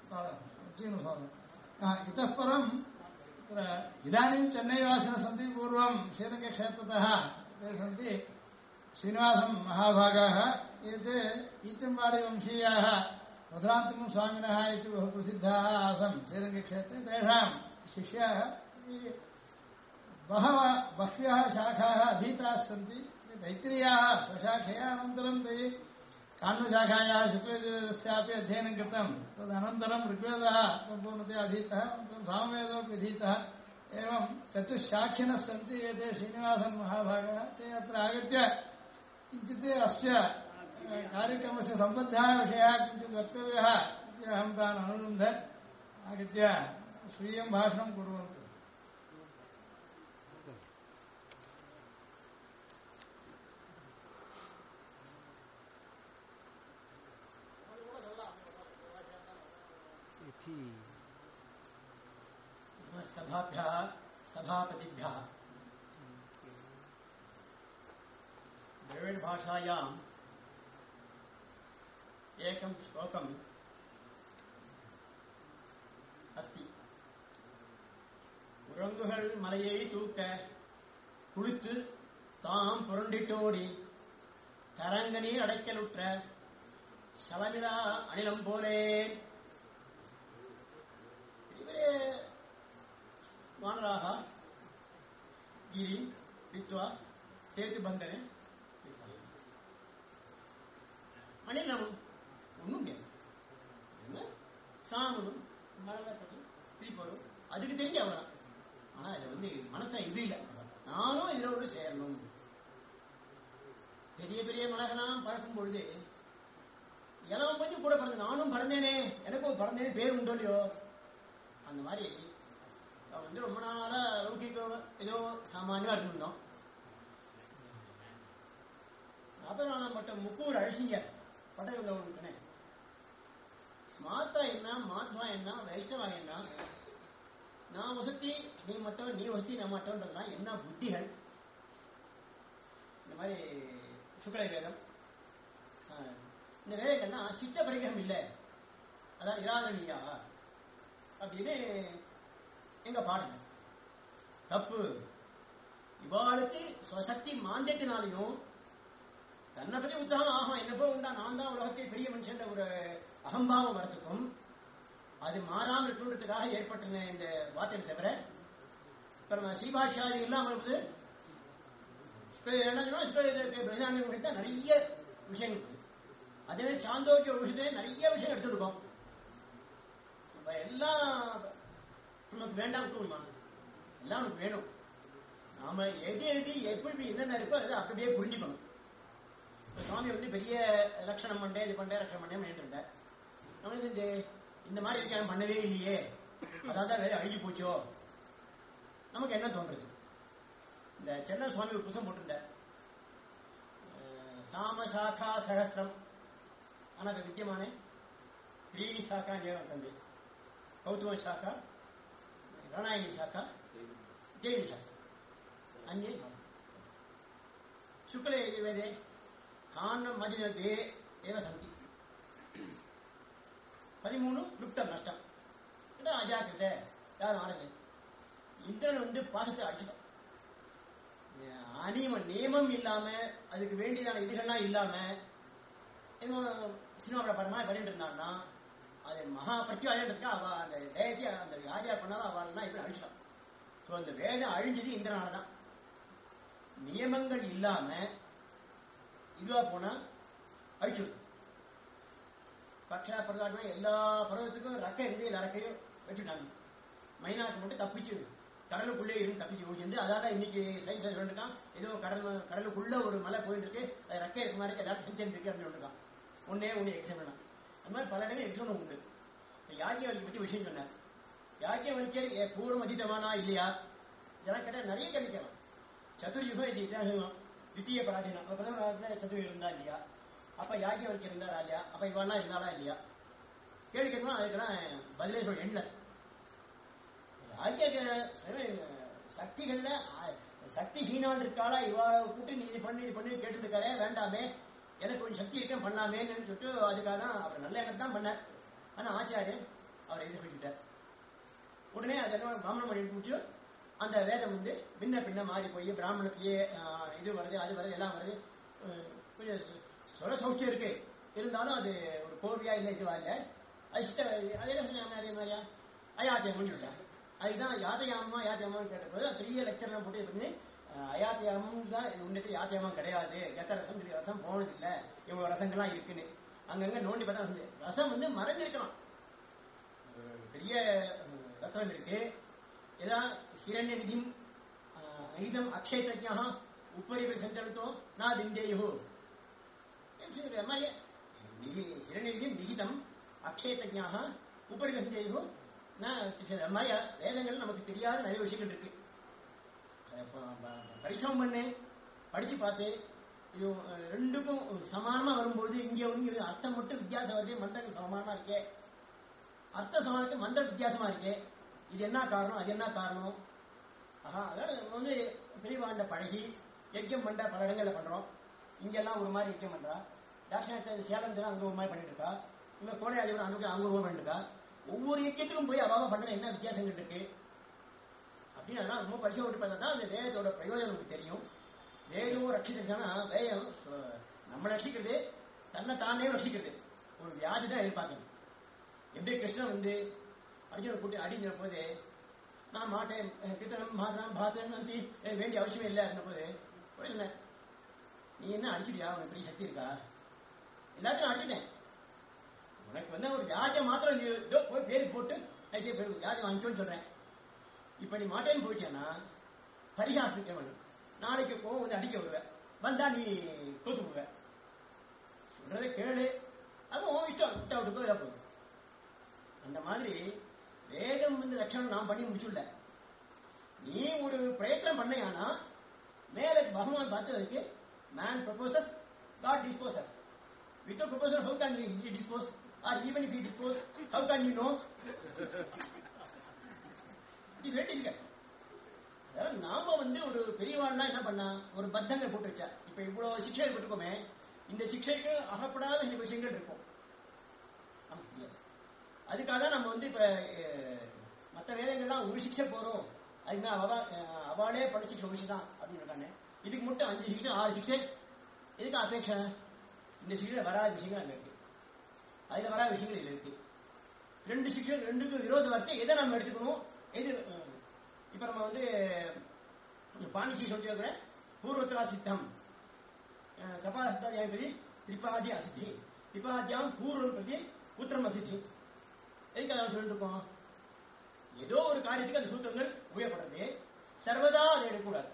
इतः परम् इदानीं चेन्नैवासिनः सन्ति पूर्वं श्रीरङ्गक्षेत्रतः ते सन्ति श्रीनिवासं महाभागाः एते ईचम्बाडिवंशीयाः मधुरान्तकस्वामिनः इति बहु प्रसिद्धाः आसन् श्रीरङ्गक्षेत्रे तेषां शिष्याः बह्व्यः शाखाः अधीताः सन्ति तैत्तिरीयाः स्वशाखया अनन्तरं ते काण्डशाखायाः शुक्लयजुर्वेदस्यापि अध्ययनं कृतं तदनन्तरं ऋग्वेदः सम्पूर्णतया अधीतः अनन्तरं सामवेदोपि अधीतः एवं चतुश्शाखिनः सन्ति एते श्रीनिवासन् महाभागाः ते अत्र आगत्य किञ्चित् अस्य कार्यक्रमस्य सम्बद्धाः विषयाः किञ्चित् वक्तव्यः इति अहं तान् अनुरुन्धे आगत्य स्वीयं भाषणं कुर्वन्तु सभाभ्यः सभापतिभ्यः द्रविड़ भाषायाम् एकं श्लोकम् अस्ति உறங்குகள் மலையை தூக்க குளித்து தாம் புரண்டிட்டோடி தரங்கனி அடைக்கலுற்ற சலமிரா அணிலம் போலே वानराः गिरि वित्वा सेतुबन्धने अनिलं ஒண்ணுங்க என்ன சாமனும் மரலப்படி தீப்பரும் அதுக்கு தெரிஞ்ச அவரா ஆனா இது மனசை இது இல்லை நானும் இதோடு சேரணும் பெரிய பெரிய மலகெல்லாம் பறக்கும் பொழுது எல்லாம் கொஞ்சம் கூட பறந்து நானும் பறந்தேனே எனக்கும் பறந்தேனே பேர் உண்டோ இல்லையோ அந்த மாதிரி ரொம்ப நாளா லௌகிக ஏதோ சாமானியமா இருந்திருந்தோம் அப்புறம் மட்டும் முக்கூர் அழிச்சிங்க பட்டவங்க ஸ்மார்த்தா என்ன மாத்மா என்ன வைஷ்ணவா என்ன நான் வசதி நீ மட்டும் நீ வசதி நான் மட்டும்ன்றதுலாம் என்ன புத்திகள் இந்த மாதிரி சுக்ல வேதம் இந்த வேதங்கள்னா சித்த பரிகிரகம் இல்லை அதான் இராதனியா அப்படின்னு எங்க பாடுங்க தப்பு இவாளுக்கு ஸ்வசக்தி மாந்தியத்தினாலையும் தன்னை பற்றி உற்சாகம் ஆகும் என்ன போல உண்டா நான் தான் உலகத்தை பெரிய மனுஷன் ஒரு அகம்பாவம் வரத்துக்கும் அது மாறாமல் இருக்கணுன்றதுக்காக ஏற்பட்ட இந்த வார்த்தையை தவிர இப்ப நம்ம ஸ்ரீபாஷாதி எல்லாம் வருது நிறைய விஷயங்கள் இருக்கு அதே சாந்தோக்கிய விஷயத்திலே நிறைய விஷயம் எடுத்துருக்கோம் நம்ம எல்லாம் நமக்கு வேண்டாம் தோணுமா எல்லாம் நமக்கு வேணும் நாம எது எது எப்படி என்னென்ன இருக்கோ அதை அப்படியே புரிஞ்சுக்கணும் இப்ப சுவாமி பெரிய லட்சணம் பண்ணேன் இது பண்ணேன் லட்சணம் பண்ணேன் பண்ணிட்டு இருந்தேன் நம்மளுக்கு இந்த மாதிரி வித்தியாசம் பண்ணவே இல்லையே அதான் வேலை அழிஞ்சு போச்சோ நமக்கு என்ன தோன்றது இந்த சென்னை சுவாமி ஒரு புத்தகம் போட்டிருந்தார் சாமசாக்கா சகஸ்திரம் ஆனா வித்தியமான த்ரீணி சாக்கா தந்தை கௌதம சாக்கா ரணாயணி शाखा जैन शाखा अन्ये शुक्ल यजुर्वेदे काण्डं मध्यमध्ये एव सन्ति 13 क्लुप्तं नष्टं इदम् अजाकृते यारुम् आरभ्य इन्द्रन பாசத்தை அடிச்சிட்டான் நியமம் இல்லாம அதுக்கு வேண்டியதான இதுகள்லாம் இல்லாம சினிமாவில் படமா பண்ணிட்டு இருந்தான்னா அது மகா பிரத்யாயம் இருக்கா அவ அந்த டயத்தி அந்த யார் யார் பண்ணாலும் அவள்லாம் இப்படி அழிச்சிட்டான் ஸோ அந்த வேதம் அழிஞ்சது இந்திரனாலதான் நியமங்கள் இல்லாம இதுவா போனா அழிச்சிடும் பக்ஷா பரவாயில்ல எல்லா பருவத்துக்கும் ரக்கை இருந்து எல்லா ரக்கையும் வச்சுட்டாங்க மைனாக்கு மட்டும் தப்பிச்சு கடலுக்குள்ளே இருந்து தப்பிச்சு ஓடிச்சு அதாவது இன்னைக்கு சயின்ஸ் சொல்லிருக்கான் ஏதோ கடலுக்குள்ள ஒரு மலை போயிட்டு இருக்கு அது ரக்கை இருக்க மாதிரி ஏதாவது செஞ்சு இருக்கு அப்படின்னு சொல்லிருக்கான் ஒன்னே எக்ஸாம் அந்த மாதிரி பல இடங்கள் எக்ஸாம் உண்டு யாக்கியவல்லியை பற்றி விஷயம் சொன்னார் யாக்கியவல்லியர் பூர்வம் அதீதமானா இல்லையா இதெல்லாம் கேட்டால் நிறைய கேள்விக்கலாம் சதுர்யுகம் இது இதான் தித்திய பராதீனம் பிரதம சதுர் இருந்தா இல்லையா அப்ப யாக்கியவல்லியர் இருந்தாரா இல்லையா அப்ப இவெல்லாம் இருந்தாரா இல்லையா கேள்வி கேட்கணும் அதுக்கெல்லாம் பதிலே சொல்ல எண்ண யாக்கிய சக்திகள்ல சக்தி சீனான் இருக்காளா இவா கூட்டு நீ இது பண்ணி கேட்டு இருக்காரே வேண்டாமே எனக்கு கொஞ்சம் சக்தி இருக்கேன் பண்ணாமேன்னு சொல்லிட்டு அதுக்காக தான் அவர் நல்ல எண்ணத்தை தான் பண்ணார் ஆனா ஆச்சாரியன் அவரை எதிர்ப்பிட்டார். உடனே அது என்ன பிராமண மொழி முடிச்சு அந்த வேதம் வந்து பின்ன பின்ன மாறி போய் பிராமணத்திலேயே இது வருது அது வருது எல்லாம் வருது. கொஞ்சம் சொர சௌஷ்டியம் இருக்கு, இருந்தாலும் அது ஒரு கோவியா இல்லை இதுவா இல்லை. அது அதே அதே மாதிரியா அயாத்தியம் முடிச்சுட்டேன். அதுதான் யாத்தியாமான்னு கேட்டபோது பெரிய லெக்சர்லாம் போட்டு பண்ணி அயாத்தியாமம் தான் உன்னிட்டு யாத்தியாமம் கிடையாது, எத்த ரசம் ரசம் போனது இல்லை, இவங்க ரசங்கள்லாம் இருக்குன்னு அங்கங்க நோண்டி பார்த்தா ரசம் வந்து மறைஞ்சிருக்கலாம். பெரிய ரத்னம் இருக்கு. ஏதான் ஹிரண்ய நிதிம் ஐதம் அக்ஷயத்யா உப்பரி சஞ்சலித்தோ நான் திண்டேயோ ஹிரண்ய நிதிம் நிகிதம் அக்ஷயத்யா உப்பரி சஞ்சேயோ மாதிரி வேதங்கள் நமக்கு தெரியாத நிறைய விஷயங்கள் இருக்கு. பரிசிரமம் பண்ணு படிச்சு பார்த்து இது ரெண்டுக்கும் சமானமா வரும்போது இங்க அர்த்தம் மட்டும் வித்தியாசம் வருது, மந்திரங்கள் சமானமா இருக்கே, அர்த்த சமானத்துக்கு மந்திர வித்தியாசமா இருக்கே, இது என்ன காரணம் அது என்ன காரணம்? அதாவது வந்து பெரியவாண்ட பழகி யஜ்யம் பண்ண பல இடங்கள்ல பண்றோம். இங்கெல்லாம் ஒரு மாதிரி யஜ்யம் பண்றா, தாட்சிணாயத்தை சேலத்துல அங்க ஒரு மாதிரி பண்ணிட்டு இருக்கா, இங்க கோடையாளி அங்க ஒரு மாதிரி பண்ணிட்டு இருக்கா. ஒவ்வொரு இயக்கத்துக்கும் போய் அவாவ பண்ற என்ன வித்தியாசங்கள் இருக்கு அப்படின்னு அதெல்லாம் ரொம்ப பரிசு விட்டு பார்த்தா தான் அந்த வேதத்தோட பிரயோஜனம் நமக்கு தெரியும். வேதமும் ரட்சிக்கிறதுனா வேதம் நம்ம ரட்சிக்கிறது தன்னை தானே ரட்சிக்கிறது, ஒரு வியாதி தான் எதிர்பார்க்கணும். எப்படி கிருஷ்ணன் வந்து அர்ஜுனை கூட்டி அடிங்கிற போது நான் மாட்டேன் கிருஷ்ணன் மாதான் பாத்தேன்னு வேண்டிய அவசியமே இல்லை இருந்த போது என்ன நீ என்ன அடிச்சுட்டியா, உனக்கு பெரிய சக்தி இருக்கா, எல்லாத்தையும் அடிச்சுட்டேன், உனக்கு வந்து ஒரு வியாஜம் மாத்திரம் போய் பேரு போட்டு வியாஜம் வாங்கிக்கோன்னு சொல்றேன். இப்ப நீ மாட்டேன்னு போயிட்டேன்னா பரிகாசிக்க வேணும், நாளைக்கு கோவம் வந்து அடிக்க வருவேன், வந்தா நீ தோத்து போவ, சொல்றதை கேளு, அது உன் இஷ்டம், விட்டா விட்டு போதும். அந்த மாதிரி வேதம் வந்து லட்சணம் நான் பண்ணி முடிச்சுள்ள, நீ ஒரு பிரயத்னம் பண்ணையானா மேல பகவான் பார்த்ததுக்கு man proposes God disposes. Without proposal, how can he dispose? Or even if he dispose, how can you know? It is very difficult. அதாவது நாம வந்து ஒரு பெரியவாள்னா என்ன பண்ணா ஒரு பத்தங்கள் போட்டு வச்சா, இப்ப இவ்வளவு சிக்ஷை போட்டுக்கோமே, இந்த சிக்ஷைக்கு அகப்படாத சில விஷயங்கள் இருக்கும். அதுக்காக நம்ம வந்து இப்ப மற்ற வேதங்கள்லாம் ஒரு சிக்ஷை போறோம், அதுக்கு அவளே படிச்சுக்கிற விஷயம் தான் அப்படின்னு இருக்காங்க. இதுக்கு மட்டும் 5 சிக்ஷை 6 சிக்ஷை எதுக்கு அபேட்சை? இந்த சிக்ஷையில வராத விஷயங்கள் அங்க இருக்கு, அதுல வராத விஷயங்கள் இதுல இருக்கு. 2 சிக்ஷை 2க்கும் விரோதம் வச்சு எதை நம்ம எடுத்துக்கணும், எது இப்ப நம்ம வந்து பாண்டிச்சி சொல்லிட்டு பூர்வத்திரா சித்தம் சபாதி திரிபாதி அசித்தி திரிபாதியாம் பூர்வம் பிரதி உத்தரம் அசித்தி. எதுக்கு அதை சொல்லிட்டு இருக்கோம்? ஏதோ ஒரு காரியத்துக்கு அந்த சூத்திரங்கள் உபயோகப்படுறது, சர்வதா அதை எடுக்கக்கூடாது.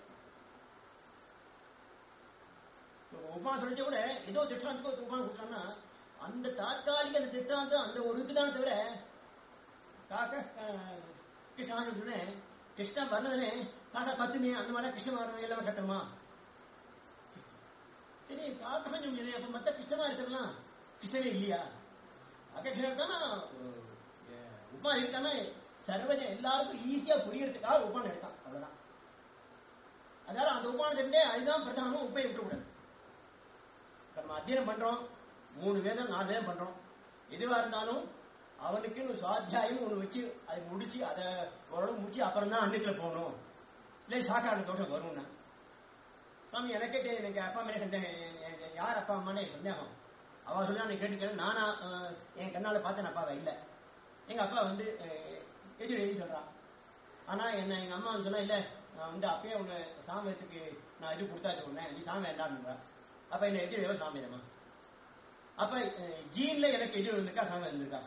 உபமா சொல்லிச்ச கூட ஏதோ திட்டாந்தத்துக்கு உபமா கொடுத்தாங்கன்னா அந்த தாற்காலிக அந்த திட்டாந்தம் அந்த ஒரு இதுதான் தவிர கிருஷ்ணா கிருஷ்ணா வர்ணனே காக்கா கத்துமே அந்த மாதிரி கிருஷ்ண வர்ணனை எல்லாமே கத்துமா சரி காக்கா சொன்னேன். அப்ப மத்த கிருஷ்ணமா இருக்கலாம் கிருஷ்ணனே இல்லையா? அக்கா உபமா இருக்கானா சர்வஜ எல்லாருக்கும் ஈஸியா புரியறதுக்காக உபானம் எடுத்தான், அவ்வளவுதான். அதனால அந்த உபானத்திலே அதுதான் பிரதானம், உப்பை விட்டுக்கூடாது. நம்ம அத்தியனம் பண்றோம், 3 வேதம் 4 வேதம் பண்றோம், எதுவா இருந்தாலும் அவனுக்கு ஒரு சுவாத்தியாயம் ஒண்ணு வச்சு அதை முடிச்சு அதை ஓரளவு முடிச்சு அப்புறம் தான் அன்னைக்குல போகணும், இல்லை சாக்கார தோஷம் வரும்னா. சாமி எனக்கே எனக்கு அப்பா மேலே சந்தேகம், யார் அப்பா அம்மானே சந்தேகம். அவ சொல்லி நான் கேட்டுக்கிறேன், நானா என் கண்ணால பார்த்தேன் அப்பாவை இல்லை, எங்க அப்பா வந்து எழுதி சொல்றான். ஆனா என்ன எங்க அம்மா சொன்னா இல்ல நான் வந்து அப்பயே உன்னை சாமியத்துக்கு நான் இது கொடுத்தாச்சு சொன்னேன், நீ சாமி வேண்டாம்ன்றா. அப்ப என்ன எதிர் சாமியமா? அப்ப ஜீன்ல எனக்கு எதிர் இருந்திருக்கா சாமி இருந்திருக்கா?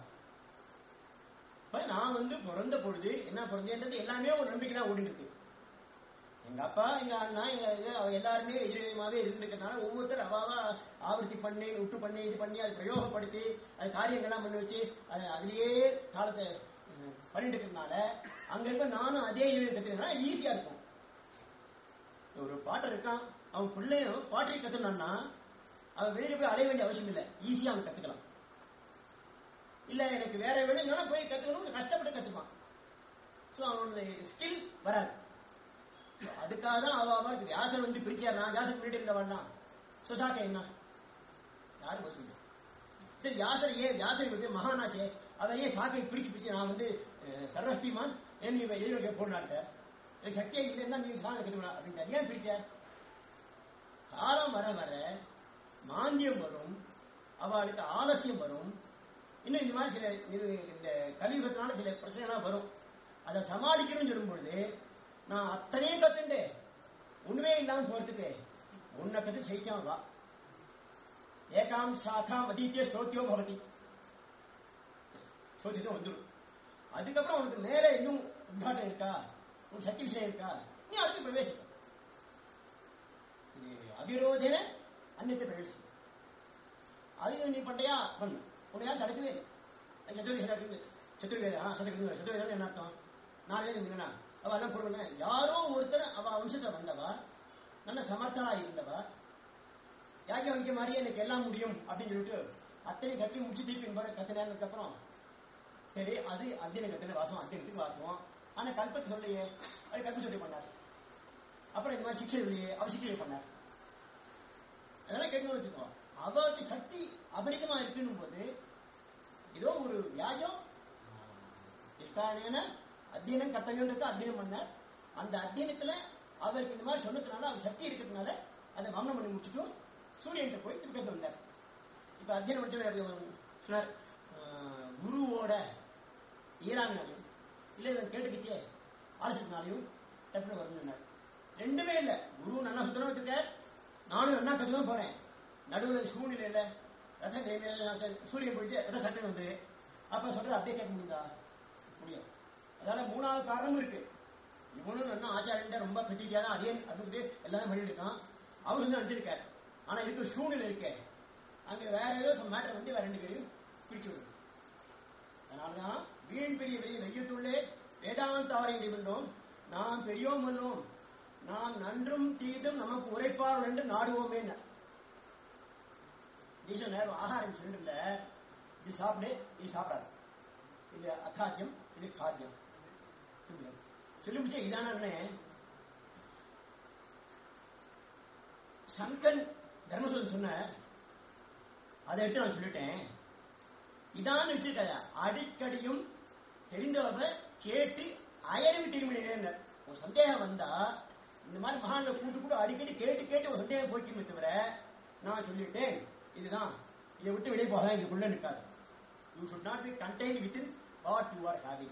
நான் வந்து பிறந்த பொழுது என்ன பிறந்தது எல்லாமே ஒரு நம்பிக்கை தான் ஓடிட்டு இருக்கு. எங்க அப்பா எங்க அண்ணா எங்க எல்லாருமே எதிரமாவே இருந்திருக்கிறதுனால ஒவ்வொருத்தர் அவாவா ஆவர்த்தி பண்ணி விட்டு பண்ணி இது பண்ணி அதை பிரயோகப்படுத்தி அது காரியங்கள்லாம் பண்ணி வச்சு அதுலயே காலத்தை பண்ணிட்டு இருக்கிறதுனால அங்க இருக்க நானும் அதே கத்துக்கிறதுனால ஈஸியா இருக்கும். ஒரு பாட்டு இருக்கான், அவன் பிள்ளையும் பாட்டை கத்துனான்னா அவன் வெளியில போய் அடைய வேண்டிய அவசியம் இல்லை, ஈஸியா அவன் கத்துக்கலாம். இல்ல எனக்கு வேற வேணும்னா போய் கத்துக்கணும், கஷ்டப்பட்டு கத்துப்பான். சோ அவனுடைய ஸ்கில் வராது. அதுக்காக தான் அவளுக்கு வியாசர் வந்து பிரிச்சார். நான் வியாசர் பிரிட்டு இருந்த வேண்டாம் சொசாக்க என்ன யாரும் சொல்லுங்க. சரி வியாசர் ஏன் வியாசர் வந்து மகானாச்சே அதையே சாக்கை பிடிச்சு நான் வந்து சர்வஸ்திமான் ஏன் இவன் எதிர்க்க போனாட்ட எனக்கு சக்தியே இல்லைன்னா நீங்க சாணம் கற்றுக்கணும் அப்படின்னு ஏன் பிரிச்ச? காலம் வர வர மாந்தியம் வரும், அவளுக்கு ஆலசியம் வரும், இன்னும் இந்த மாதிரி சில இந்த கலியுகத்தினால சில பிரச்சனைலாம் வரும். அதை சமாளிக்கணும்னு சொல்லும்பொழுது நான் அத்தனையும் கத்துண்டு ஒண்ணுமே இல்லாம போறதுக்கு உன்னை கத்து செய்யாம வா. ஏகாம் சாகாம் அதீத்திய ஸ்ரோத்தியோ பவதி, ஸ்ரோத்தியத்தை வந்துடும். அதுக்கப்புறம் உனக்கு மேல இன்னும் உத்காட்டம் இருக்கா, உன் சக்தி விஷயம் இருக்கா, நீ அடுத்து பிரவேசிக்கும். அவிரோதன அந்நியத்தை பிரவேசிக்கும். அது நீ பண்டையா பண்ணு, உன்னை யாரும் தடுக்கவே இல்லை. சத்துருவேதா சத்துருவேதம் என்ன அர்த்தம்? நாளே இருந்தீங்கன்னா அவ எல்லாம் பொருள் யாரோ ஒருத்தர் அவ வம்சத்தை வந்தவா, நல்ல சமர்த்தனா இருந்தவா, யாக்கிய வங்கிய மாதிரியே எனக்கு எல்லாம் முடியும் அப்படின்னு சொல்லிட்டு அத்தனை கட்டி முடிச்சு திருப்பி கத்தினதுக்கு அப்புறம் சரி அது அத்தியன கத்தின வாசம், அத்தியனத்துக்கு வாசம். ஆனா கல்பத்தை சொல்லையே, அது கல்ப சொல்லி பண்ணார். அப்புறம் இந்த மாதிரி சிக்ஷை இல்லையே, அவர் சிக்ஷை பண்ணார். அதெல்லாம் கேட்டு வச்சுக்கோ. அவருக்கு சக்தி அபரிதமா இருக்குன்னும் போது ஏதோ ஒரு வியாஜம் இருக்கான அத்தியனம் கர்த்தவியம் அத்தியனம் பண்ண அந்த அத்தியனத்துல அவருக்கு இந்த மாதிரி சொன்னதுனால அவர் சக்தி இருக்கிறதுனால அதை மரணம் பண்ணி முடிச்சுட்டும் சூரியன்கிட்ட போய் திருப்பி வந்தார். இப்ப அத்தியனம் பண்ண குருவோட ஈரானாலையும் இல்ல இதை கேட்டுக்கிச்சே ஆலோசனாலையும் டப்புனு வரணும்னார். ரெண்டுமே இல்லை. குரு நல்லா சுத்தமா வச்சிருக்கார், நானும் என்ன கத்துதான் போறேன். நடுவில் சூழ்நிலை இல்ல, ரத்த சூரியன் போயிட்டு ரத்த சட்டம் வந்து அப்ப சொல்றது அப்படியே கேட்க முடியுதா? முடியும். அதனால மூணாவது காரணமும் இருக்கு. இவனும் என்ன ஆச்சாரியன் ரொம்ப பிரச்சனைக்காதான் அதே அப்படின்னு எல்லாரும் பண்ணிட்டு இருக்கான். அவரு வந்து அனுப்பிச்சிருக்காரு. ஆனா இருக்கிற சூழ்நிலை இருக்கே, அங்க வேற ஏதோ மேட்டர் வந்து வேற ரெண்டு பேரையும் பிடிச்சு விடுது. அதனாலதான் வீண் பெரிய பெரிய வெய்யத்துள்ளே வேதாந்த அவரை கொண்டோம் நாம் பெரியோம் வல்லோம், நாம் நன்றும் தீதும் நமக்கு உரைப்பார்கள் என்று நாடுவோமே. நேரம் ஆகாரம் சொல்லுல, இது சாப்பிடு இது சாப்பிடாது, இது அக்காத்தியம் இது காத்தியம் சொல்லிவிட்டு இதானே சங்கன் தர்மசூதன் சொன்ன அதை எடுத்து நான் சொல்லிட்டேன். இதான் வச்சிருக்க அடிக்கடியும் தெரிந்தவர்கள் கேட்டு அயர்வு திரும்பினேன். ஒரு சந்தேகம் வந்தா இந்த மாதிரி மகான்ல கூட்டு கூட அடிக்கடி கேட்டு கேட்டு ஒரு சந்தேகம் போய்க்குமே தவிர நான் சொல்லிட்டேன் இதுதான், இதை விட்டு வெளியே போக இதுக்குள்ள நிற்காது. You should not be contained within what you are having.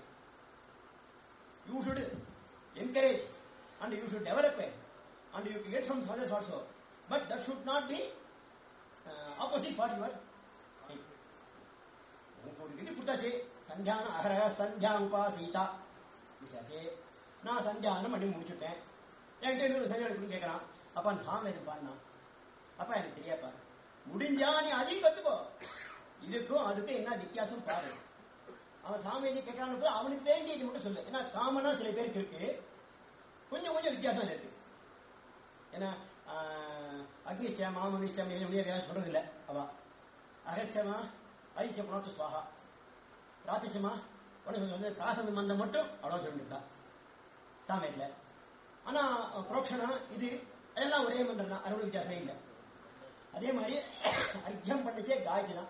You should encourage and you should develop and you get from others also, but that should not be opposite for your life. உங்களுக்கு ஒரு விதி கொடுத்தாச்சு, சந்தியான அகரக சந்தியா உபாசீதா முடிச்சாச்சு. நான் சந்தியானம் பண்ணி முடிச்சுட்டேன். என்கிட்ட இன்னொரு சந்தியானம் கேட்கறான், அப்பா சாமி இருப்பான்னா, அப்பா எனக்கு தெரியாப்பா. முடிஞ்சா நீ அதையும் கத்துக்கோ, இதுக்கும் அதுக்கும் என்ன வித்தியாசம் பாரு. அவன் சாமியை கேட்கறான்னு அவனுக்கு வேண்டியது மட்டும் சொல்லு. ஏன்னா காமனா சில பேருக்கு இருக்கு, கொஞ்சம் கொஞ்சம் வித்தியாசம் இருக்கு. ஏன்னா அக்னிச்சம் மாமனிச்சம் சொல்றது இல்லை. அவ அகச்சமா ஐச்ச புனத்து சுவாகா, ராத்திசமா உடனே பிராசந்த மந்தம் மட்டும் அவ்வளவு சொல்லிருக்கா சாமியில. ஆனா புரோக்ஷனா இது எல்லாம் ஒரே மந்திரம் தான், அறுபது வித்தியாசமே இல்லை. அதே மாதிரி அர்க்கியம் பண்ணிச்சே காயத்ரி தான்.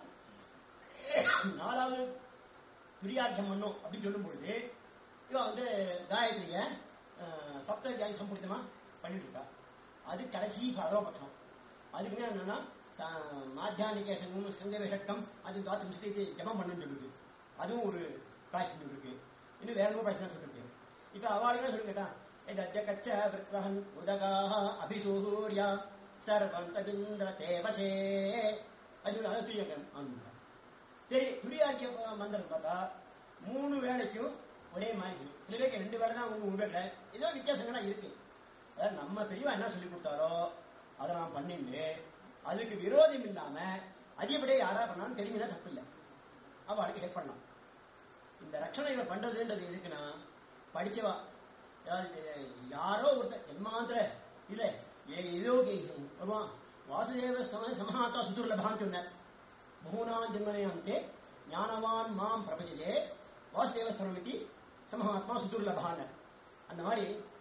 நாலாவது துரியார்த்தம் பண்ணும் அப்படின்னு சொல்லும் பொழுது இவன் வந்து காயத்ரிய சப்த தியாகி சம்பூர்த்தமா பண்ணிட்டு இருக்கா. அது கடைசி பரவபட்சம். அதுக்கு என்னன்னா மாத்தியானிக சங்கவே சட்டம் அது தாத்து மிஸ்டேக்கு ஜபம் பண்ணு சொல்லிருக்கு. அதுவும் ஒரு பிராய்ச்சி இருக்கு. இன்னும் வேற பிரச்சனை சொல்லிருக்கு. இப்ப அவாளுக்கு சொல்லி கேட்டான், கச்ச விரஹன் உதகாக அபிசூரியா சர்வம் தகுந்த தேவசே அது சரி. துரியாக்கிய மந்திரம் பார்த்தா 3 வேளைக்கும் ஒரே மாதிரி, சில பேருக்கு 2 வேலை தான் உங்க வேலை, ஏதோ வித்தியாசங்களா இருக்கு. அதாவது நம்ம பெரியவா என்ன சொல்லி கொடுத்தாரோ அதை நான் பண்ணிட்டு அதுக்கு விரோதம் இல்லாம அதிகப்படியே யாரா பண்ணாலும் தெரிஞ்சுனா தப்பு இல்லை, அவளுக்கு ஹெல்ப் பண்ணலாம். இந்த ரட்சணைகளை பண்றதுன்றது எதுக்குன்னா படிச்சவா யாரோ ஒருத்தர் என்மாந்திர இல்ல ஏதோ வருவான் வாசுதேவ சமஹாத்தா சுதுர்லபான்னு சொன்னார். பகூனான் ஜென்மனே ஞானவான் மாம் பிரபஞ்சே வாசுதேவஸ்தனமிக்கு சமஹாத்மா சுதுர்லபான்னு. அந்த மாதிரி